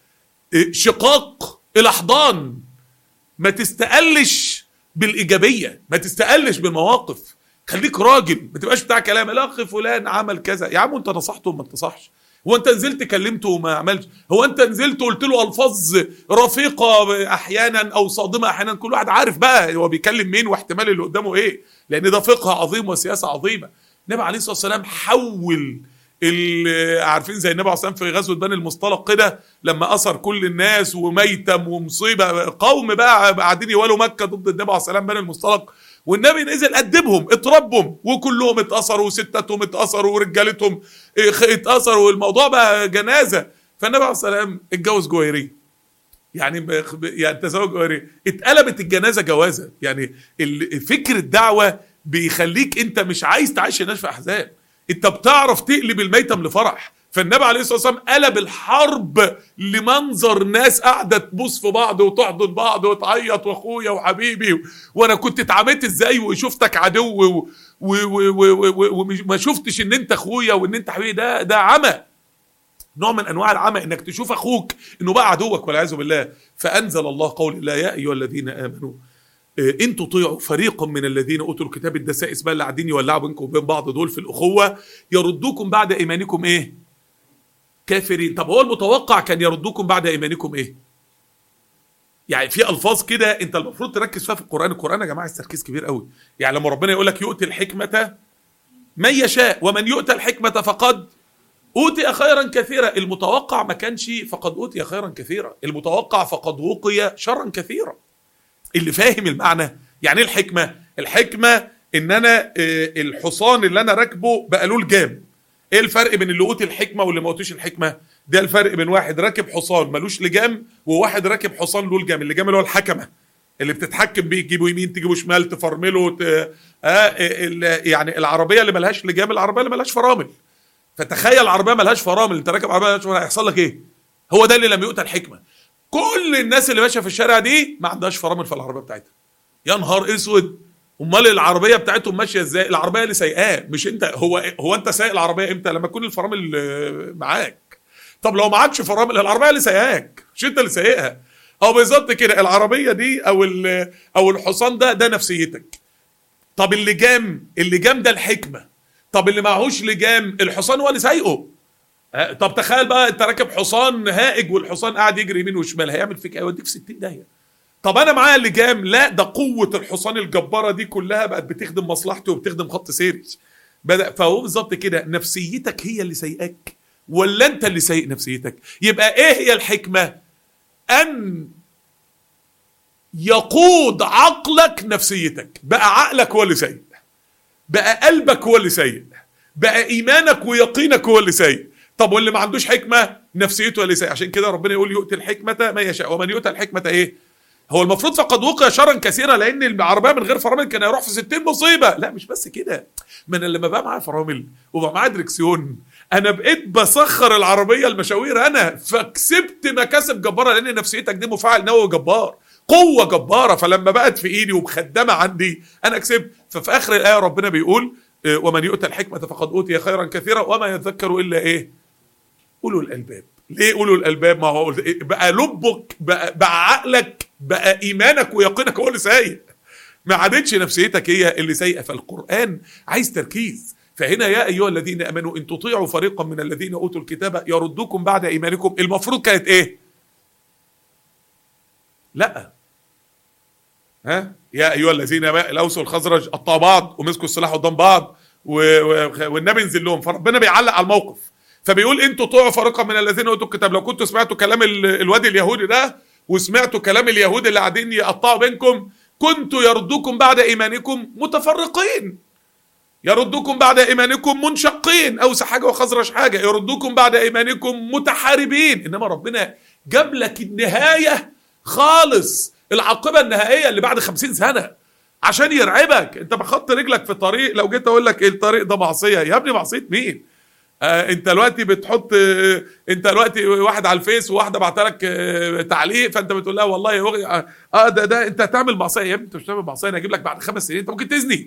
شقاق إلى أحضان. ما تستقلش بالإيجابية، ما تستقلش بالمواقف، خليك راجل، ما تبقاش بتاع كلام. الأخ فلان عمل كذا، يا عم أنت نصحته وما انتصحش؟ هو أنت نزلت كلمته وما عملش؟ هو أنت نزلت قلت له ألفاظ رفيقة أحيانا أو صادمة أحيانا؟ كل واحد عارف بقى هو بيكلم مين واحتمال اللي قدامه إيه، لأن ده فقه عظيم وسياسة عظيمة. النبي عليه الصلاة والسلام حول عارفين زي النبي عليه الصلاة والسلام في غزوة بني المصطلق كده، لما أسر كل الناس وميتم ومصيبة، قوم بقى قاعدين يوالوا مكة ضد النبي عليه الصلاة والسلام بني المصطلق، والنبي نزل أدبهم اتربهم، وكلهم اتأثروا وستتهم اتأثروا ورجالتهم اتأثروا، والموضوع بقى جنازة. فالنبي عليه الصلاة والسلام اتجوز جويرية، يعني تزوج جويرية، اتقلبت الجنازة جوازة. يعني فكر الدعوة بيخليك انت مش عايز تعيش الناس في أحزان، انت بتعرف تقلب الميتم لفرح. فالنبي عليه الصلاة والسلام قلب الحرب لمنظر ناس قاعدة تبوس في بعض وتحضن بعض وتعيط، واخويا وحبيبي وانا كنت اتعاملت ازاي وشفتك عدو وما شفتش ان انت اخويا وان انت حبيبي. ده عمى، نوع من انواع العمى، انك تشوف اخوك انه بقى عدوك والعياذ بالله. فانزل الله قول الله: يا ايها الذين امنوا ان تطيعوا فريقا من الذين اوتوا الكتاب الدسائس بقى اللي قاعدين يولعوا بينكم وبين بعض دول في الاخوه يردوكم بعد ايمانكم ايه؟ كافرين. طب هو المتوقع كان يردوكم بعد ايمانكم ايه؟ يعني في الفاظ كده انت المفروض تركز فيها في القران. القران يا جماعه عايز تركيز كبير قوي. يعني لما ربنا يقول لك يؤتي الحكمه من يشاء ومن يؤتى الحكمه فقد اوتي خيرا كثيرا، المتوقع ما كانش فقد اوتي خيرا كثيرا، المتوقع فقد وقي شرا كثيرا. اللي فاهم المعنى يعني ايه الحكمه؟ الحكمه ان انا الحصان اللي انا راكبه بقى له لجام. ايه الفرق بين اللي اوتي الحكمه واللي ما اوتيش الحكمه؟ ده الفرق بين واحد راكب حصان ملوش لجام وواحد راكب حصان له لجام. اللجام اللي هو الحكمه اللي بتتحكم بيه، تجيبه يمين تجيبه شمال تفرمله يعني العربيه اللي ملهاش لجام، العربيه اللي ملهاش فرامل. فتخيل عربيه ملهاش فرامل، انت راكب عربيه ملهاش فرامل هيحصل لك ايه؟ هو ده اللي لم يؤتى الحكمه. كل الناس اللي ماشيه في الشارع دي ما عندهاش فرامل في العربيه بتاعتها. يا نهار اسود، امال العربيه بتاعتهم ماشيه ازاي؟ العربيه اللي سايقاه مش انت. هو انت سايق العربيه امتى؟ لما تكون الفرامل معاك. طب لو معكش فرامل العربيه اللي سايقاك مش انت اللي سايقها. او بالظبط كده العربيه دي او الحصان ده نفسيتك. طب اللجام ده الحكمه. طب اللي معهوش لجام الحصان هو اللي سايقه. طب تخيل بقى انت راكب حصان هائج والحصان قاعد يجري يمين وشمال، هيعمل فيك ايه؟ يوديك في 60 داهيه. طب انا معايا اللجام، لا ده قوه الحصان الجباره دي كلها بقت بتخدم مصلحتي وبتخدم خط سيري. فهو بالظبط كده، نفسيتك هي اللي سايقاك ولا انت اللي سايق نفسيتك؟ يبقى ايه هي الحكمه؟ ان يقود عقلك نفسيتك. بقى عقلك هو اللي سايق، بقى قلبك هو اللي سايق، بقى ايمانك ويقينك هو اللي سايق. طب واللي ما عندوش حكمه نفسيته اللي سايق. عشان كده ربنا يقول يؤتي الحكمه ما يشاء ومن يؤتى الحكمه ايه؟ هو المفروض فقد وقي شرا كثيرا، لان العربيه من غير فرامل كان هيروح في 60 مصيبه. لا مش بس كده، ما انا لما بقى معايا فرامل وبقى معايا دركسيون انا بقيت بسخر العربيه المشاوير انا، فكسبت مكاسب جباره لان نفسيتك دي مفاعل نووي جبار، قوه جباره. فلما بقت في ايدي ومخدمه عندي انا كسبت. ففي اخر الايه ربنا بيقول ومن يؤتى الحكمه فقد اوتي خيرا كثيرا وما يذكر الا ايه؟ اولو الالباب. ليه اولو الالباب؟ ما هو بقى لبك بقى عقلك بقى ايمانك ويقينك هو اللي سايق، ما عادتش نفسيتك هي اللي سايقه. فالقران عايز تركيز. فهنا يا ايها الذين امنوا ان تطيعوا فريقا من الذين اوتوا الكتاب يردوكم بعد ايمانكم، المفروض كانت ايه؟ لا يا ايها الذين الاوس والخزرج قطعوا بعض ومسكوا السلاح قدام بعض والنبي نزل لهم. فربنا بيعلق على الموقف فبيقول ان تطيعوا فريقا من الذين اوتوا الكتاب. لو كنتوا سمعتوا كلام الواد اليهودي ده وسمعتوا كلام اليهود اللي قاعدين يقطعوا بينكم كنتوا يردوكم بعد ايمانكم متفرقين، يردوكم بعد ايمانكم منشقين، اوس حاجه وخزرج حاجه، يردوكم بعد ايمانكم متحاربين. انما ربنا جاب لك النهايه خالص، العاقبه النهائيه اللي بعد 50 سنه عشان يرعبك. انت بخط رجلك في طريق، لو جيت اقول لك ايه الطريق ده معصيه، يا ابني معصيه مين؟ انت دلوقتي بتحط انت دلوقتي واحد على الفيس وواحده بعتها لك تعليق فانت بتقول لها والله ده انت هتعمل معصيه. يا ابني انت مش هتعمل معصيه، انا هجيب لك بعد 5 سنين انت ممكن تزني.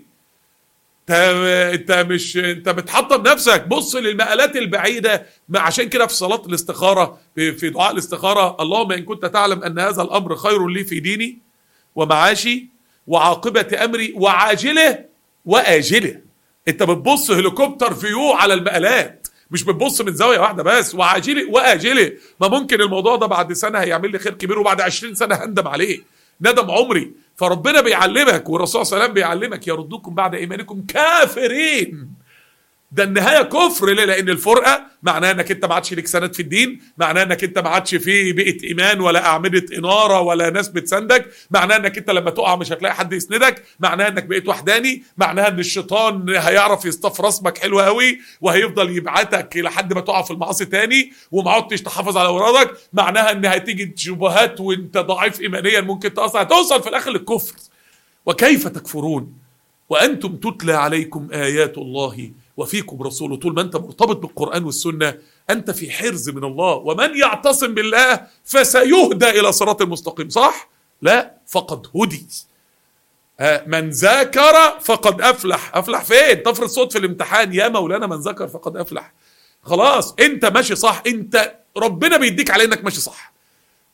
انت بتحطم نفسك. بص للمقالات البعيده. عشان كده في صلاه الاستخاره، في دعاء الاستخاره، اللهم ان كنت تعلم ان هذا الامر خير لي في ديني ومعاشي وعاقبه امري وعاجله واجله. انت بتبص هليكوبتر فيو على المقالات، مش بتبص من زاويه واحده بس. وعاجله واجله، ما ممكن الموضوع ده بعد سنه هيعمل لي خير كبير وبعد 20 سنه هندم عليه ندم عمري. فربنا بيعلمك والرسول صلى الله عليه وسلم بيعلمك يردوكم بعد ايمانكم كافرين. ده النهايه كفر. ليه؟ لان الفرقه معناها انك انت ما عادش ليك سند في الدين، معناها انك انت ما عادش في بيئه ايمان ولا اعمده اناره ولا ناس بتساندك، معناها انك انت لما تقع مش هتلاقي حد يسندك، معناها انك بقيت وحداني، معناها ان الشيطان هيعرف يصطف راسك حلو قوي وهيفضل يبعتك لحد ما تقع في المعاصي تاني وما عدتش تحافظ على اورادك، معناها ان هتيجي شبهات وانت ضعيف ايمانيا ممكن توصل في الاخر للكفر. وكيف تكفرون وانتم تتلى عليكم ايات الله وفيكم رسوله. طول ما انت مرتبط بالقرآن والسنة انت في حرز من الله. ومن يعتصم بالله فسيهدى الى صراط المستقيم. صح؟ لا، فقد هدي. من ذاكر فقد افلح. افلح فين؟ تفرض صوت في الامتحان يا مولانا من ذاكر فقد افلح. خلاص انت ماشي صح، انت ربنا بيديك على انك ماشي صح.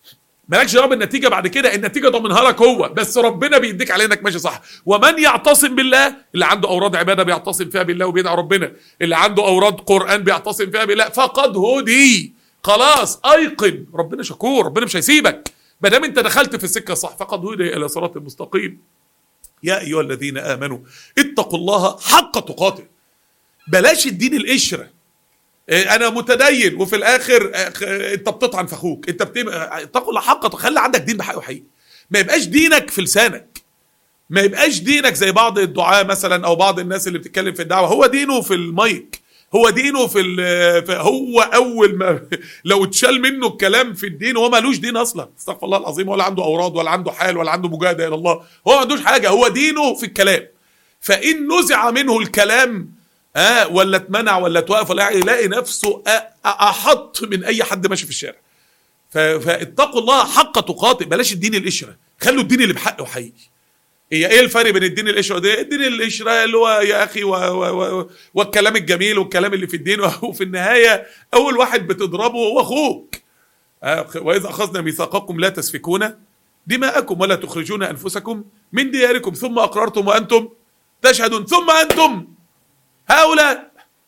مالكش دعوه بالنتيجه بعد كده، النتيجه ضامنها لك هو، بس ربنا بيديك على انك ماشي صح. ومن يعتصم بالله، اللي عنده اوراد عباده بيعتصم فيها بالله وبيدعي ربنا، اللي عنده اوراد قران بيعتصم فيها بالله، فقد هدي. خلاص ايقن، ربنا شكور، ربنا مش هيسيبك ما دام انت دخلت في السكه صح. فقد هدي الى صراط المستقيم. يا ايها الذين امنوا اتقوا الله حق تقاته. بلاش الدين القشره، انا متدين وفي الاخر انت بتطعن في اخوك، انت اتقوا الله حق. خلي عندك دين بحقه حقيقي، ما يبقاش دينك في لسانك، ما يبقاش دينك زي بعض الدعاة مثلا او بعض الناس اللي بتتكلم في الدعوه، هو دينه في المايك، هو دينه هو اول ما لو اتشال منه الكلام في الدين هو مالوش دين اصلا، استغفر الله العظيم، ولا عنده اوراد ولا عنده حال ولا عنده مجاهده الى الله، هو ما عندوش حاجه، هو دينه في الكلام. فان نزع منه الكلام ولا اتمنع ولا توقف ولا يلاقي نفسه احط من اي حد ماشي في الشارع. فاتقوا الله حق تقاته، بلاش الدين القشره، خلوا الدين اللي بحقه حقيقي. هي ايه الفرق بين الدين القشره ده؟ الدين القشره اللي هو يا اخي والكلام الجميل والكلام اللي في الدين، وفي النهايه اول واحد بتضربه هو اخوك. واذا اخذنا ميثاقكم لا تسفكون دماءكم ولا تخرجون انفسكم من دياركم ثم اقررتم وانتم تشهدون. ثم انتم هؤلاء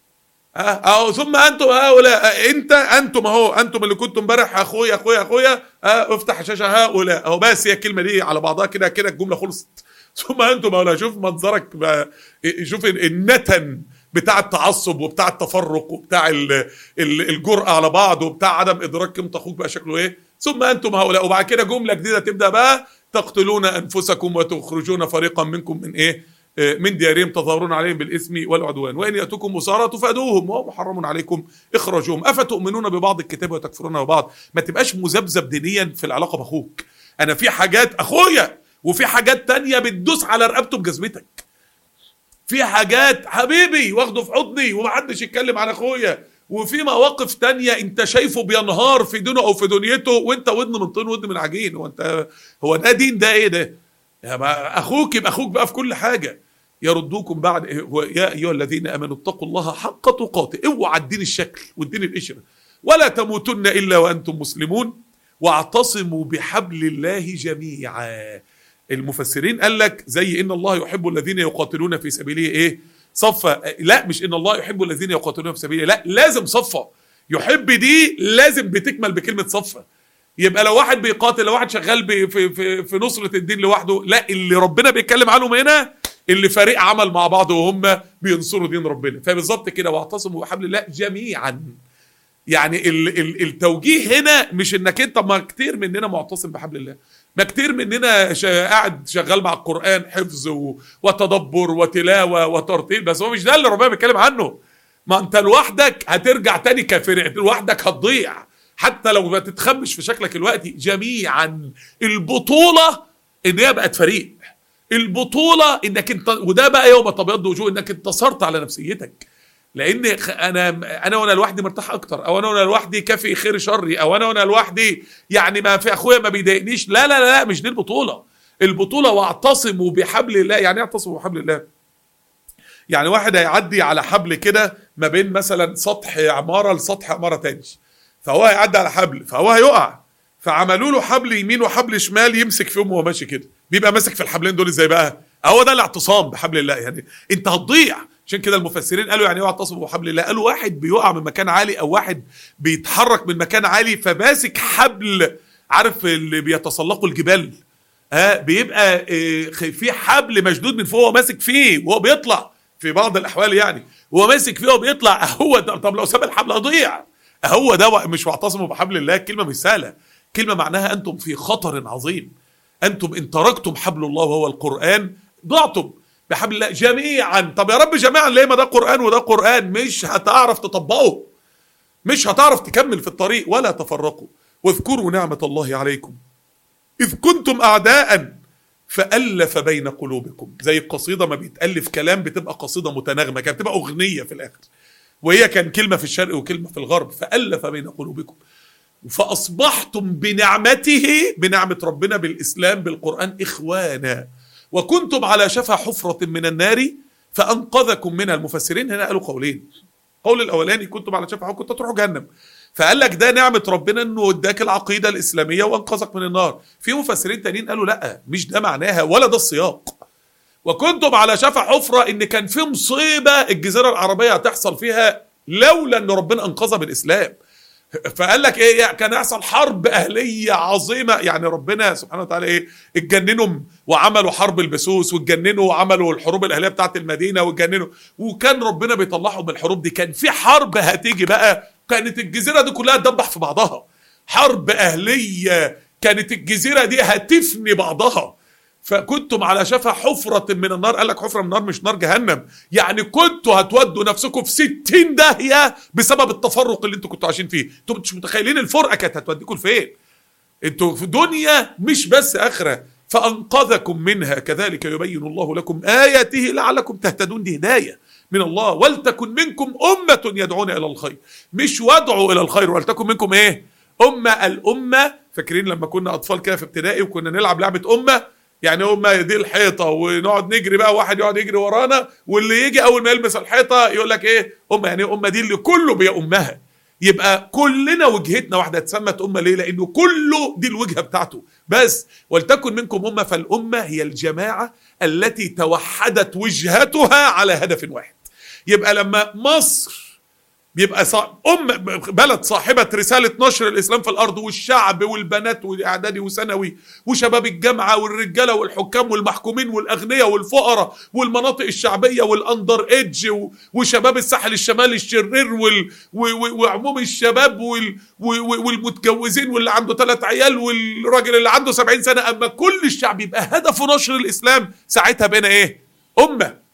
أو ثم أنتم هؤلاء، أنتم أهو، أنتم اللي كنتم امبارح أخويا أخويا أخويا، افتح شاشة هؤلاء أهو، بس هي الكلمة دي على بعضها كده كده الجملة خلصت. ثم أنتم هؤلاء، شوف منظرك، شوف النتن بتاع التعصب وبتاع التفرق وبتاع الجرأة على بعض وبتاع عدم إدراك قيمة أخوك بقى شكله إيه. ثم أنتم هؤلاء، وبعد كده جملة جديدة تبدأ بقى، تقتلون أنفسكم وتخرجون فريقا منكم من إيه؟ من ديارهم تظاهرون عليهم بالإثم والعدوان وإن يأتوكم أسارى تفادوهم وهو محرم عليكم إخراجهم أفتؤمنون ببعض الكتاب وتكفرون ببعض. ما تبقاش مذبذب دينيا في العلاقة بأخوك. أنا في حاجات أخويا وفي حاجات تانية بتدوس على رقبته بجزمتك، في حاجات حبيبي واخده في حضني ومحدش يتكلم عن أخويا، وفي مواقف تانية انت شايفه بينهار في دينه او في دنيته وانت ودن من طين ودن من عجين. هو ده دين؟ ده ايه ده؟ اخوك يبقى اخوك بقى في كل حاجة. يردوكم بعد يا ايها الذين امنوا اتقوا الله حق تقاته. اوعى الدين الشكل والدين القشره. ولا تموتن الا وانتم مسلمون واعتصموا بحبل الله جميعا. المفسرين قال لك زي ان الله يحب الذين يقاتلون في سبيله ايه صفا. لا، مش ان الله يحب الذين يقاتلون في سبيله، لا، لازم صفا. يحب دي لازم بتكمل بكلمه صفا. يبقى لو واحد بيقاتل، لو واحد شغال في نصرة الدين لوحده، لا، اللي ربنا بيتكلم عنهم هنا اللي فريق عمل مع بعض وهم بينصروا دين ربنا. فبالظبط كده، واعتصموا بحبل الله جميعا. يعني التوجيه هنا مش انك انت، ما كتير مننا معتصم بحبل الله، ما كتير مننا قاعد شغال مع القرآن حفظ وتدبر وتلاوة وترتيل، بس هو مش ده اللي ربنا بيتكلم عنه. ما انت لوحدك هترجع تاني كافر، لوحدك هتضيع حتى لو ما تتخمش في شكلك الوقتي. جميعا البطولة ان هي بقت فريق، البطولة انك انت، وده بقى يوم تبيض وجوه، انك انتصرت على نفسيتك. لان انا وانا لوحدي مرتاح اكتر، او انا وانا لوحدي كافي خير شري، او انا وانا لوحدي يعني ما في اخويا ما بيضايقنيش. لا لا لا، مش دي البطولة. البطولة واعتصموا بحبل الله. يعني ايه اعتصموا بحبل الله؟ يعني واحد هيعدي على حبل كده ما بين مثلا سطح عمارة لسطح عمارة تاني، فهو هيعدي على حبل، فهو هيقع، فعملوا له حبل يمين وحبل شمال يمسك فيهم وهو ماشي كده. بيبقى ماسك في الحبلين دول ازاي بقى؟ هو ده الاعتصام بحبل الله. يعني انت هتضيع. عشان كده المفسرين قالوا يعني ايه اعتصموا بحبل الله؟ قالوا واحد بيقع من مكان عالي، او واحد بيتحرك من مكان عالي فماسك حبل، عارف اللي بيتسلقوا الجبال، بيبقى في حبل مشدود من فوق وهو ماسك فيه وهو بيطلع في بعض الاحوال، يعني وهو ماسك فيه وبيطلع. هو ده. طب لو ساب الحبل هيضيع. هو ده مش واعتصموا بحبل الله. كلمة مش سهلة، كلمة معناها أنتم في خطر عظيم. أنتم إن تركتم حبل الله وهو القرآن ضعتم بحبل الله جميعا. طب يا رب جميعا ليه؟ ما ده قرآن وده قرآن، مش هتعرف تطبقه، مش هتعرف تكمل في الطريق. ولا تفرقوا واذكروا نعمة الله عليكم إذ كنتم أعداء فألف بين قلوبكم. زي القصيدة ما بيتألف كلام بتبقى قصيدة متناغمة، كانت بتبقى أغنية في الآخر، وهي كان كلمة في الشرق وكلمة في الغرب. فألف بين قلوبكم فأصبحتم بنعمته، بنعمة ربنا بالإسلام بالقرآن، إخوانا وكنتم على شفا حفرة من النار فأنقذكم منها. المفسرين هنا قالوا قولين. قول الأولاني كنتم على شفا حفرة، كنتوا تروحوا جهنم، فقال لك ده نعمة ربنا انه اداك العقيدة الاسلامية وانقذك من النار. في مفسرين تانيين قالوا لا، مش ده معناها ولا ده السياق. وكنتم على شفا حفرة، ان كان في مصيبة الجزيرة العربية هتحصل فيها لولا ان ربنا انقذها بالاسلام. فقال لك ايه، كان يحصل حرب اهليه عظيمه. يعني ربنا سبحانه وتعالى ايه، اتجننوا وعملوا حرب البسوس، واتجننوا وعملوا الحروب الاهليه بتاعت المدينه، واتجننوا وكان ربنا بيطلعهم من الحروب دي. كان في حرب هتيجي بقى، كانت الجزيره دي كلها تدبح في بعضها، حرب اهليه كانت الجزيره دي هتفني بعضها. فكنتم على شفا حفرة من النار. قال لك حفرة من النار مش نار جهنم، يعني كنتوا هتودوا نفسكم في 60 داهية بسبب التفرق اللي انتوا كنتوا عايشين فيه. انتوا مش متخيلين الفرقة كانت هتوديكم لفين. انتوا في دنيا مش بس آخرة. فأنقذكم منها كذلك يبين الله لكم آياته لعلكم تهتدون. دي هداية من الله. ولتكن منكم أمة يدعون إلى الخير، مش وادعوا إلى الخير. ولتكن منكم ايه؟ أمة. الأمة فاكرين لما كنا أطفال كده في ابتدائي وكنا نلعب لعبة أمة؟ يعني أمة دي الحيطة ونقعد نجري بقى، واحد يقعد يجري ورانا، واللي يجي أول ما يلمس الحيطة يقول لك إيه أمة. يعني أمة دي اللي كله بيأمها. يبقى كلنا وجهتنا واحدة، اتسمت أمة ليه؟ لأنه كله دي الوجهة بتاعته بس. ولتكن منكم أمة. فالأمة هي الجماعة التي توحدت وجهتها على هدف واحد. يبقى لما مصر بيبقى بلد صاحبة رسالة نشر الإسلام في الأرض، والشعب والبنات والإعدادي وثانوي وشباب الجامعة والرجالة والحكام والمحكومين والأغنياء والفقراء والمناطق الشعبية والأندر إيدج وشباب الساحل الشمالي الشرير وعموم الشباب والمتجوزين واللي عنده 3 عيال والراجل اللي عنده 70 سنة. أما كل الشعب يبقى هدفه نشر الإسلام، ساعتها بقينا إيه؟ أمة.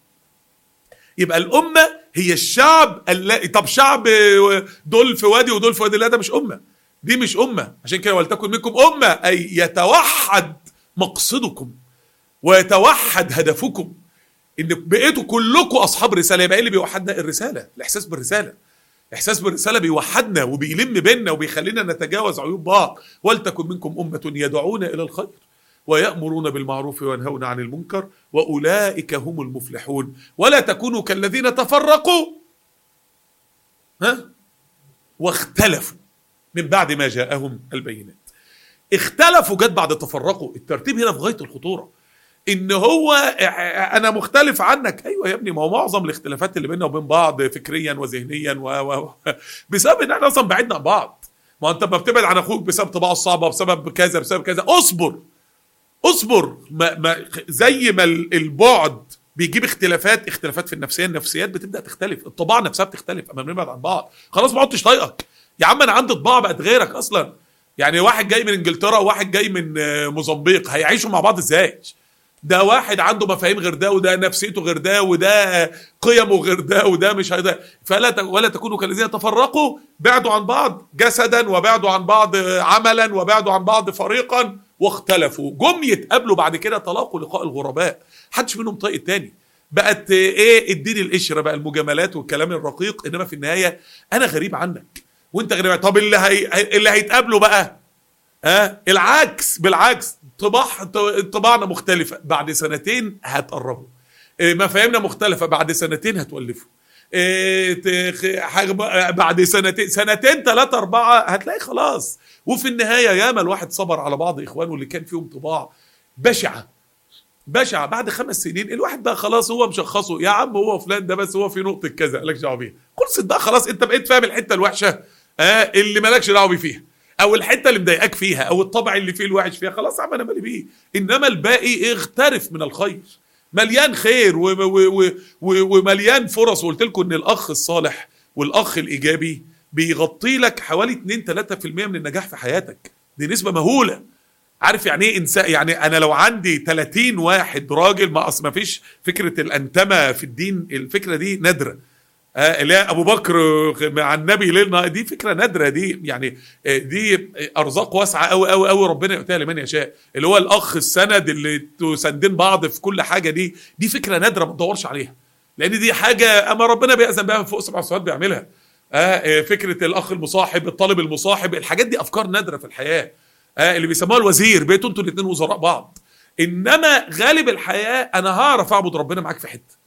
يبقى الأمة هي الشعب طب شعب دول في وادي ودول في وادي، لا ده مش أمة، دي مش أمة. عشان كده ولتكن منكم أمة، أي يتوحد مقصدكم ويتوحد هدفكم، إن بقيتوا كلكم أصحاب رسالة. يبقى إيه اللي بيوحدنا؟ الرسالة، الإحساس بالرسالة. إحساس بالرسالة بيوحدنا وبيلم بيننا وبيخلينا نتجاوز عيوب بعض. ولتكن منكم أمة يدعون إلى الخير ويأمرون بالمعروف وينهون عن المنكر وأولئك هم المفلحون. ولا تكونوا كالذين تفرقوا واختلفوا من بعد ما جاءهم البينات. اختلفوا جت بعد تفرقوا. الترتيب هنا في غاية الخطورة. ان هو انا مختلف عنك، ايوه يا ابني، ما هو معظم الاختلافات اللي بيننا وبين بعض فكريا وذهنيا بسبب ان احنا اصلا بعدنا عن بعض. ما انت ما بتبعد عن اخوك بسبب طباعه الصعبه، بسبب كذا بسبب كذا. اصبر. ما زي ما البعد بيجيب اختلافات في النفسيه، النفسيات بتبدا تختلف، الطباع نفسها بتختلف اما بنبعد عن بعض. خلاص ما عدتش طايقك يا عم، انا عندي طباع بقت غيرك اصلا. يعني واحد جاي من انجلترا وواحد جاي من موزمبيق، هيعيشوا مع بعض ازاي؟ ده واحد عنده مفاهيم غير ده، وده نفسيته غير ده، وده قيمه غير ده، وده مش هيدا. ولا تكونوا كالذين تفرقوا، بعدوا عن بعض جسدا وبعدوا عن بعض عملا وبعدوا عن بعض فريقا واختلفوا. جم يتقابلوا بعد كده، تلاقوا لقاء الغرباء، محدش منهم طايق التاني. بقت ايه؟ اديني القشره بقى، المجاملات والكلام الرقيق. انما في النهايه انا غريب عنك وانت غريب. طب اللي هيتقابلوا بقى العكس، بالعكس، طباعنا مختلفة، بعد سنتين هتقربوا. مفاهيمنا مختلفة، بعد سنتين هتولفوا. بعد سنتين 3 4 هتلاقي خلاص. وفي النهاية ياما الواحد صبر على بعض إخوانه اللي كان فيهم طباع بشعة. بعد 5 سنين الواحد بقى خلاص هو مشخصه، يا عم هو فلان ده بس هو في نقطة كذا، مالكش دعوة بيها. خلصت بقى خلاص، انت بقيت فاهم الحتة الوحشة اللي مالكش دعوة بيه فيها، او الحته اللي مضايقاك فيها، او الطبع اللي فيه الوحش فيها. خلاص يا عم انا مالي بيه. انما الباقي اغترف من الخير، مليان خير ومليان فرص. وقلت لكم ان الاخ الصالح والاخ الايجابي بيغطي لك حوالي 2-3% من النجاح في حياتك. دي نسبه مهوله. عارف يعني ايه انسان؟ يعني انا لو عندي 30 واحد راجل، ما اصل ما فيش فكره الانتمه في الدين، الفكره دي نادره. لا ابو بكر مع النبي ليلنا، دي فكره نادره. دي يعني دي ارزاق واسعه قوي قوي قوي، ربنا يؤتيها لمن يشاء. اللي هو الاخ السند اللي تسندين بعض في كل حاجه، دي فكره نادره ما تدورش عليها، لان دي حاجه اما ربنا بيأذن بها فوق 7 سماوات بيعملها. فكره الاخ المصاحب، الطالب المصاحب، الحاجات دي افكار نادره في الحياه. اللي بيسموها الوزير، بقيتوا انتوا الاثنين وزراء بعض. انما غالب الحياه انا هعرف اعبد ربنا معاك في حته،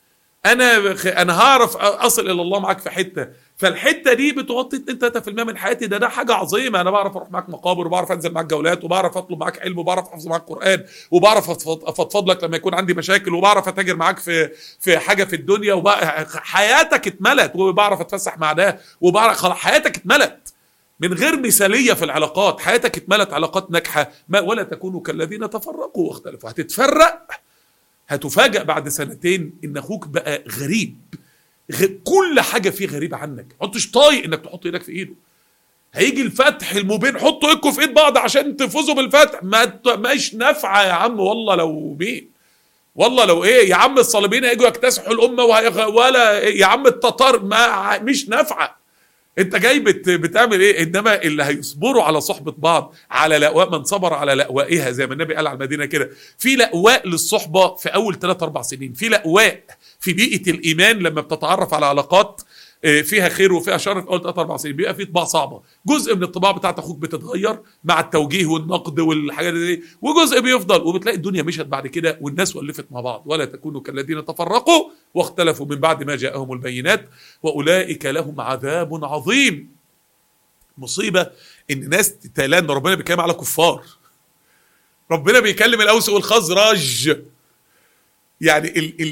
انا هعرف اصل الى الله معاك في حته، فالحته دي بتغطي 2-3% من حياتي. ده حاجه عظيمه. انا بعرف اروح معاك مقابر، وبعرف انزل معاك جولات، وبعرف اطلب معاك علم، وبعرف احفظ معاك قران، وبعرف افضفض لك لما يكون عندي مشاكل، وبعرف اتاجر معاك في حاجه في الدنيا، حياتك اتملت، وبعرف اتفسح مع ده، وبعرف خلاص حياتك اتملت من غير مثاليه في العلاقات. حياتك اتملت علاقات ناجحه. ولا تكونوا كالذين تفرقوا واختلفوا. هتتفرق، هتفاجأ بعد 2 ان اخوك بقى غريب، كل حاجه فيه غريبه عنك، مش طايق انك تحط ايدك في ايده. هيجي الفتح المبين، حطوا ايدكم في ايد بعض عشان تفوزوا بالفتح، مش نافعه يا عم. والله لو مين، والله لو ايه يا عم، الصليبيين هيجوا يكتسحوا الامه ولا يا عم التتار، مش نافعه. انت جاي بتعمل ايه؟ انما اللي هيصبروا على صحبه بعض، على لأواء، من صبر على لأوائها، زي ما النبي قال على المدينه كده. في لأواء للصحبه في اول 3-4 سنين، في لأواء في بيئه الايمان لما بتتعرف على علاقات فيها خير وفيها شر في اول 3-4 سنين، بيبقى في طباع صعبه. جزء من الطباع بتاعت اخوك بتتغير مع التوجيه والنقد والحاجات دي، وجزء بيفضل، وبتلاقي الدنيا مشت بعد كده والناس ولفت مع بعض. ولا تكونوا كالذين تفرقوا واختلفوا من بعد ما جاءهم البينات واولئك لهم عذاب عظيم. مصيبه ان ناس تلان، ربنا بيتكلم على كفار، ربنا بيكلم الاوس والخزرج. يعني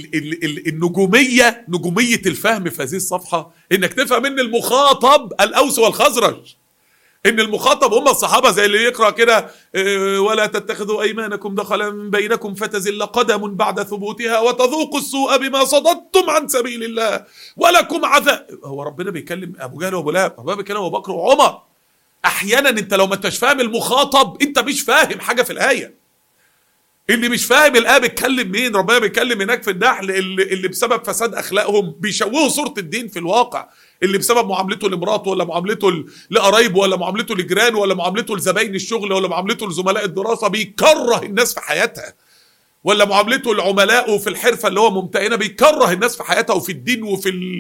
النجومية، نجومية الفهم في هذه الصفحة انك تفهم ان المخاطب الاوس والخزرج، ان المخاطب هم الصحابة، زي اللي يقرأ كده ولا تتخذوا ايمانكم دخلا بينكم فتزل قدم بعد ثبوتها وتذوقوا السوء بما صددتم عن سبيل الله ولكم عذاب. هو ربنا بيكلم ابو جهل وابو لهب، ربنا بيكلم ابو بكر وعمر. احيانا انت لو ما انتش فاهم المخاطب انت مش فاهم حاجة في الآية. اللي مش فاهم الآية بيتكلم مين؟ ربنا بيتكلم هناك في النحل اللي بسبب فساد أخلاقهم بيشوهوا صورة الدين في الواقع، اللي بسبب معاملته لمراته، ولا معاملته لقرايبه، ولا معاملته لجيرانه، ولا معاملته لزباين الشغل، ولا معاملته لزملاء الدراسة بيكره الناس في حياتها، ولا معاملته لعملائه في الحرفة اللي هو ممتهنة بيكره الناس في حياتها وفي الدين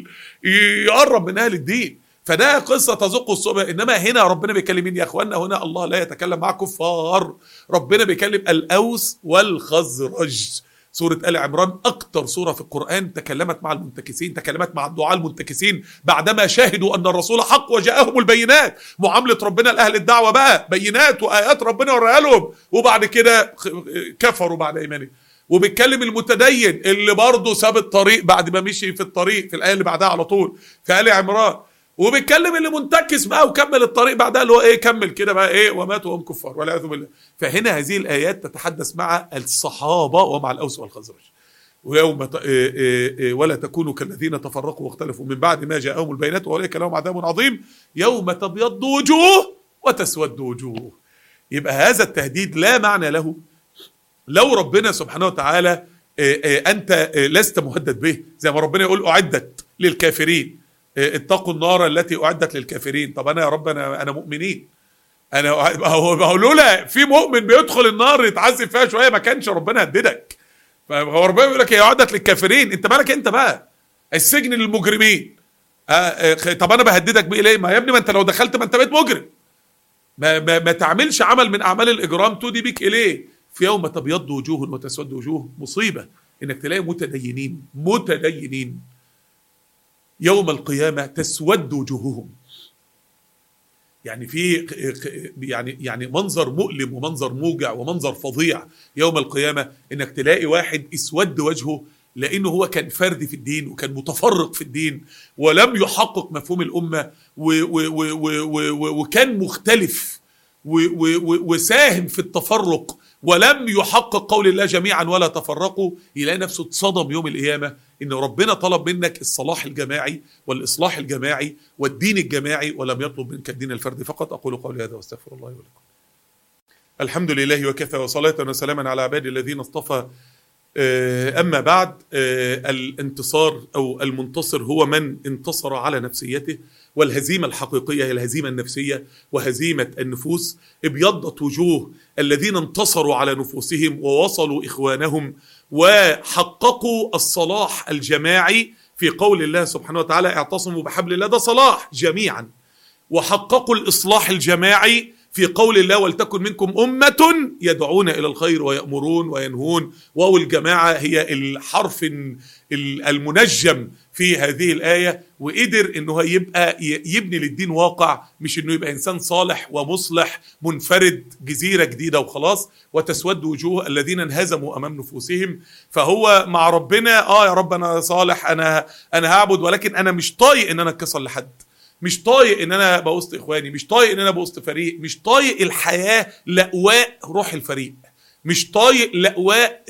يقرب من أهل الدين. فده قصة تذوق الصبح. إنما هنا ربنا بيكلم مين يا أخوانا؟ هنا الله لا يتكلم مع كفار، ربنا بيكلم الأوس والخزرج. سورة آل عمران أكتر سورة في القرآن تكلمت مع المنتكسين، تكلمت مع الدعاء المنتكسين بعدما شاهدوا أن الرسول حق وجاءهم البينات. معاملة ربنا لأهل الدعوة بقى بينات وآيات ربنا ورأى لهم، وبعد كده كفروا بعد إيمانهم. وبيتكلم المتدين اللي برضه ساب الطريق بعد ما مشي في الطريق في الآية اللي بعدها على طول في آل عمران. وبيتكلم اللي منتكس بقى وكمل الطريق بعدها، اللي هو ايه، كمل كده بقى ايه، وماتوا وهم كفار والعياذ بالله. فهنا هذه الايات تتحدث مع الصحابه ومع الاوس والخزرج. ويوم ولا تكونوا كالذين تفرقوا واختلفوا من بعد ما جاءهم البينات واولئك لهم عذاب عظيم يوم تبيض وجوه وتسود وجوه. يبقى هذا التهديد لا معنى له لو ربنا سبحانه وتعالى انت لست مهدد به، زي ما ربنا يقول اعدت للكافرين، اتقوا النار التي اعدت للكافرين. طب انا يا رب انا مؤمنين، انا هو لولا في مؤمن بيدخل النار يتعذب فيها شويه ما كانش ربنا هددك. فهو ربنا بيقول لك هي اعدت للكافرين، انت مالك انت بقى؟ السجن للمجرمين. طب انا بهددك بايه ليه؟ ما يا ابني ما انت لو دخلت ما انت بقيت مجرم. ما تعملش عمل من اعمال الاجرام تودي بيك اليه. في يوم تبيض وجوه وتسود وجوه. مصيبه انك تلاقي متدينين يوم القيامة تسود وجوههم. يعني في يعني منظر مؤلم ومنظر موجع ومنظر فظيع يوم القيامة، انك تلاقي واحد اسود وجهه لانه هو كان فرد في الدين وكان متفرق في الدين ولم يحقق مفهوم الأمة وكان مختلف وساهم في التفرق ولم يحقق قول الله جميعا ولا تفرقوا. يلاقي نفسه اتصدم يوم القيامة إن ربنا طلب منك الصلاح الجماعي والإصلاح الجماعي والدين الجماعي ولم يطلب منك الدين الفردي فقط. أقول قولي هذا واستغفر الله ولكم. الحمد لله وكفى وصلاة وسلاما على عبادي الذين اصطفى. أما بعد، الانتصار أو المنتصر هو من انتصر على نفسيته، والهزيمة الحقيقية هي الهزيمة النفسية وهزيمة النفوس. ابيضت وجوه الذين انتصروا على نفوسهم ووصلوا إخوانهم وحققوا الصلاح الجماعي في قول الله سبحانه وتعالى اعتصموا بحبل الله، ده صلاح جميعا. وحققوا الإصلاح الجماعي في قول الله ولتكن منكم أمة يدعون إلى الخير ويأمرون وينهون. واو الجماعة هي الحرف المنجم في هذه الآية، وقدر انه يبقى يبني للدين واقع، مش انه يبقى انسان صالح ومصلح منفرد جزيرة جديدة وخلاص. وتسود وجوه الذين انهزموا امام نفوسهم. فهو مع ربنا يا رب انا صالح، انا هعبد، ولكن انا مش طايق ان انا اتكسر لحد، مش طايق ان انا ابقى وسط اخواني، مش طايق ان انا ابقى وسط فريق، مش طايق الحياة لأواء روح الفريق، مش طايق لأواء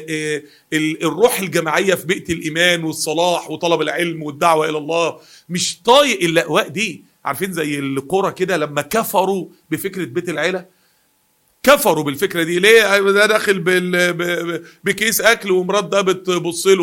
الروح الجماعية في بيئة الإيمان والصلاح وطلب العلم والدعوة إلى الله، مش طايق اللأواء دي. عارفين زي القرى كده لما كفروا بفكرة بيت العيلة، كفروا بالفكرة دي ليه؟ ده داخل بكيس أكل ومرات ده بتبص له،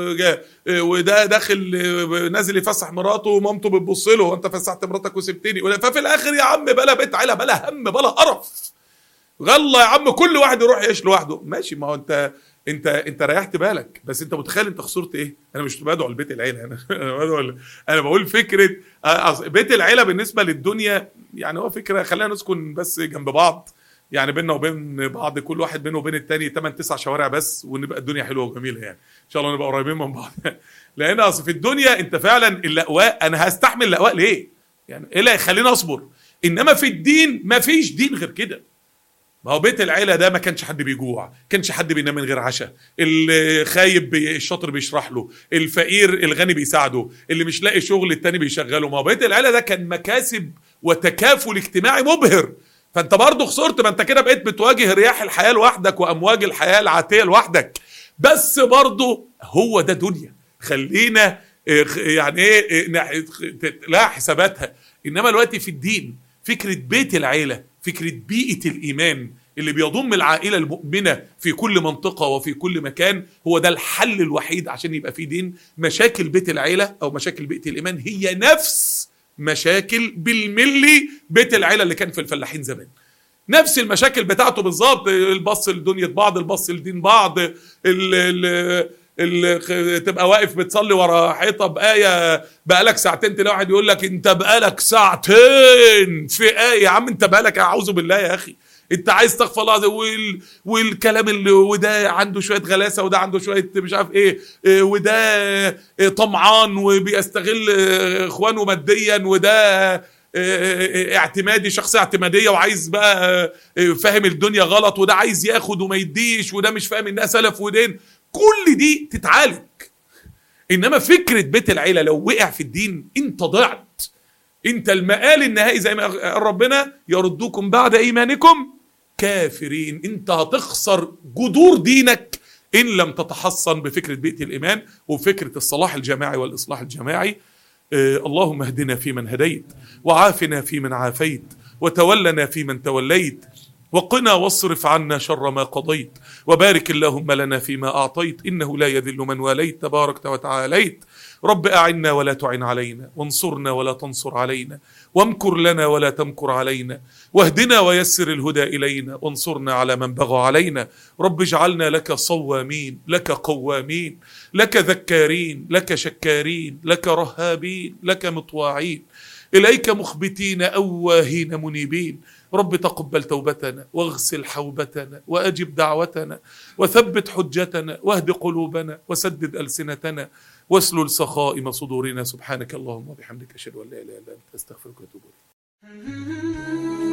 وده داخل نازل يفسح مراته ومامته بتبص له، وانت فسحت مراتك وسبتني. ففي الآخر يا عم بلا بيت عيلة، بلا هم، بلا قرف، غلا يا عم كل واحد يروح يعيش لوحده. ماشي، ما هو انت ريحت بالك، بس انت متخيل انت خسرت ايه؟ انا مش بدعو لبيت العيله، انا بقول فكره بيت العيله بالنسبه للدنيا يعني هو فكره خلينا نسكن بس جنب بعض، يعني بيننا وبين بعض كل واحد بينه وبين التاني 8-9 شوارع بس، ونبقى الدنيا حلوه وجميله يعني ان شاء الله نبقى قريبين من بعض. لان اصل في الدنيا انت فعلا اللأواء، انا هستحمل اللأواء ليه؟ يعني ايه اللي هيخليني اصبر؟ انما في الدين ما فيش دين غير كده. ما هو بيت العيلة ده ما كانش حد بيجوع، كانش حد بينام من غير عشاء، اللي خايب الشاطر بيشرح له، الفقير الغني بيساعده، اللي مش لاقي شغل التاني بيشغله. ما هو بيت العيلة ده كان مكاسب وتكافل اجتماعي مبهر. فانت برضه خسرت، ما انت كده بقيت بتواجه رياح الحياة لوحدك وامواج الحياة العاتية لوحدك. بس برضه هو ده دنيا، خلينا يعني ايه لا حساباتها. انما دلوقتي في الدين فكرة بيت العيلة، فكرة بيئة الإيمان اللي بيضم العائلة المؤمنة في كل منطقة وفي كل مكان، هو ده الحل الوحيد عشان يبقى في دين. مشاكل بيت العيلة أو مشاكل بيئة الإيمان هي نفس مشاكل بالملي بيت العيلة اللي كان في الفلاحين زمان، نفس المشاكل بتاعته بالظبط. البص لدنيا بعض، البص لدين بعض، تبقى واقف بتصلي ورا حيطه بايه بقالك ساعتين، تلاقي واحد يقول لك انت بقالك ساعتين في ايه. يا عم انت بقالك، اعوذ بالله يا اخي، انت عايز تغفر الله والكلام اللي وده عنده شويه غلاسه وده عنده شويه مش عارف ايه، وده طمعان وبيستغل اخوانه ماديا، وده اعتمادي، شخصيه اعتماديه وعايز بقى فاهم الدنيا غلط، وده عايز ياخد وما يديش، وده مش فاهم انها سلف ودين. كل دي تتعالج. انما فكرة بيت العيلة لو وقع في الدين انت ضعت، انت المآل النهائي زي ما قال ربنا يردوكم بعد ايمانكم كافرين. انت هتخسر جذور دينك ان لم تتحصن بفكرة بيئة الايمان وفكرة الصلاح الجماعي والاصلاح الجماعي. اللهم اهدنا فيمن هديت، وعافنا فيمن عافيت، وتولنا فيمن توليت، وقنا واصرف عنا شر ما قضيت، وبارك اللهم لنا فيما أعطيت، إنه لا يذل من واليت تباركت وتعاليت. رب أعنا ولا تعن علينا، وانصرنا ولا تنصر علينا، وامكر لنا ولا تمكر علينا، واهدنا ويسر الهدى إلينا، وانصرنا على من بغى علينا. رب اجعلنا لك صوامين، لك قوامين، لك ذكارين، لك شكارين، لك رهابين، لك مطواعين، إليك مخبتين أواهين منيبين. رب تقبل توبتنا، واغسل حوبتنا، وأجب دعوتنا، وثبت حجتنا، واهد قلوبنا، وسدد ألسنتنا، واسلل سخائم صدورنا. سبحانك اللهم وبحمدك أشهد أن لا إله إلا أنت أستغفرك وأتوب إليك.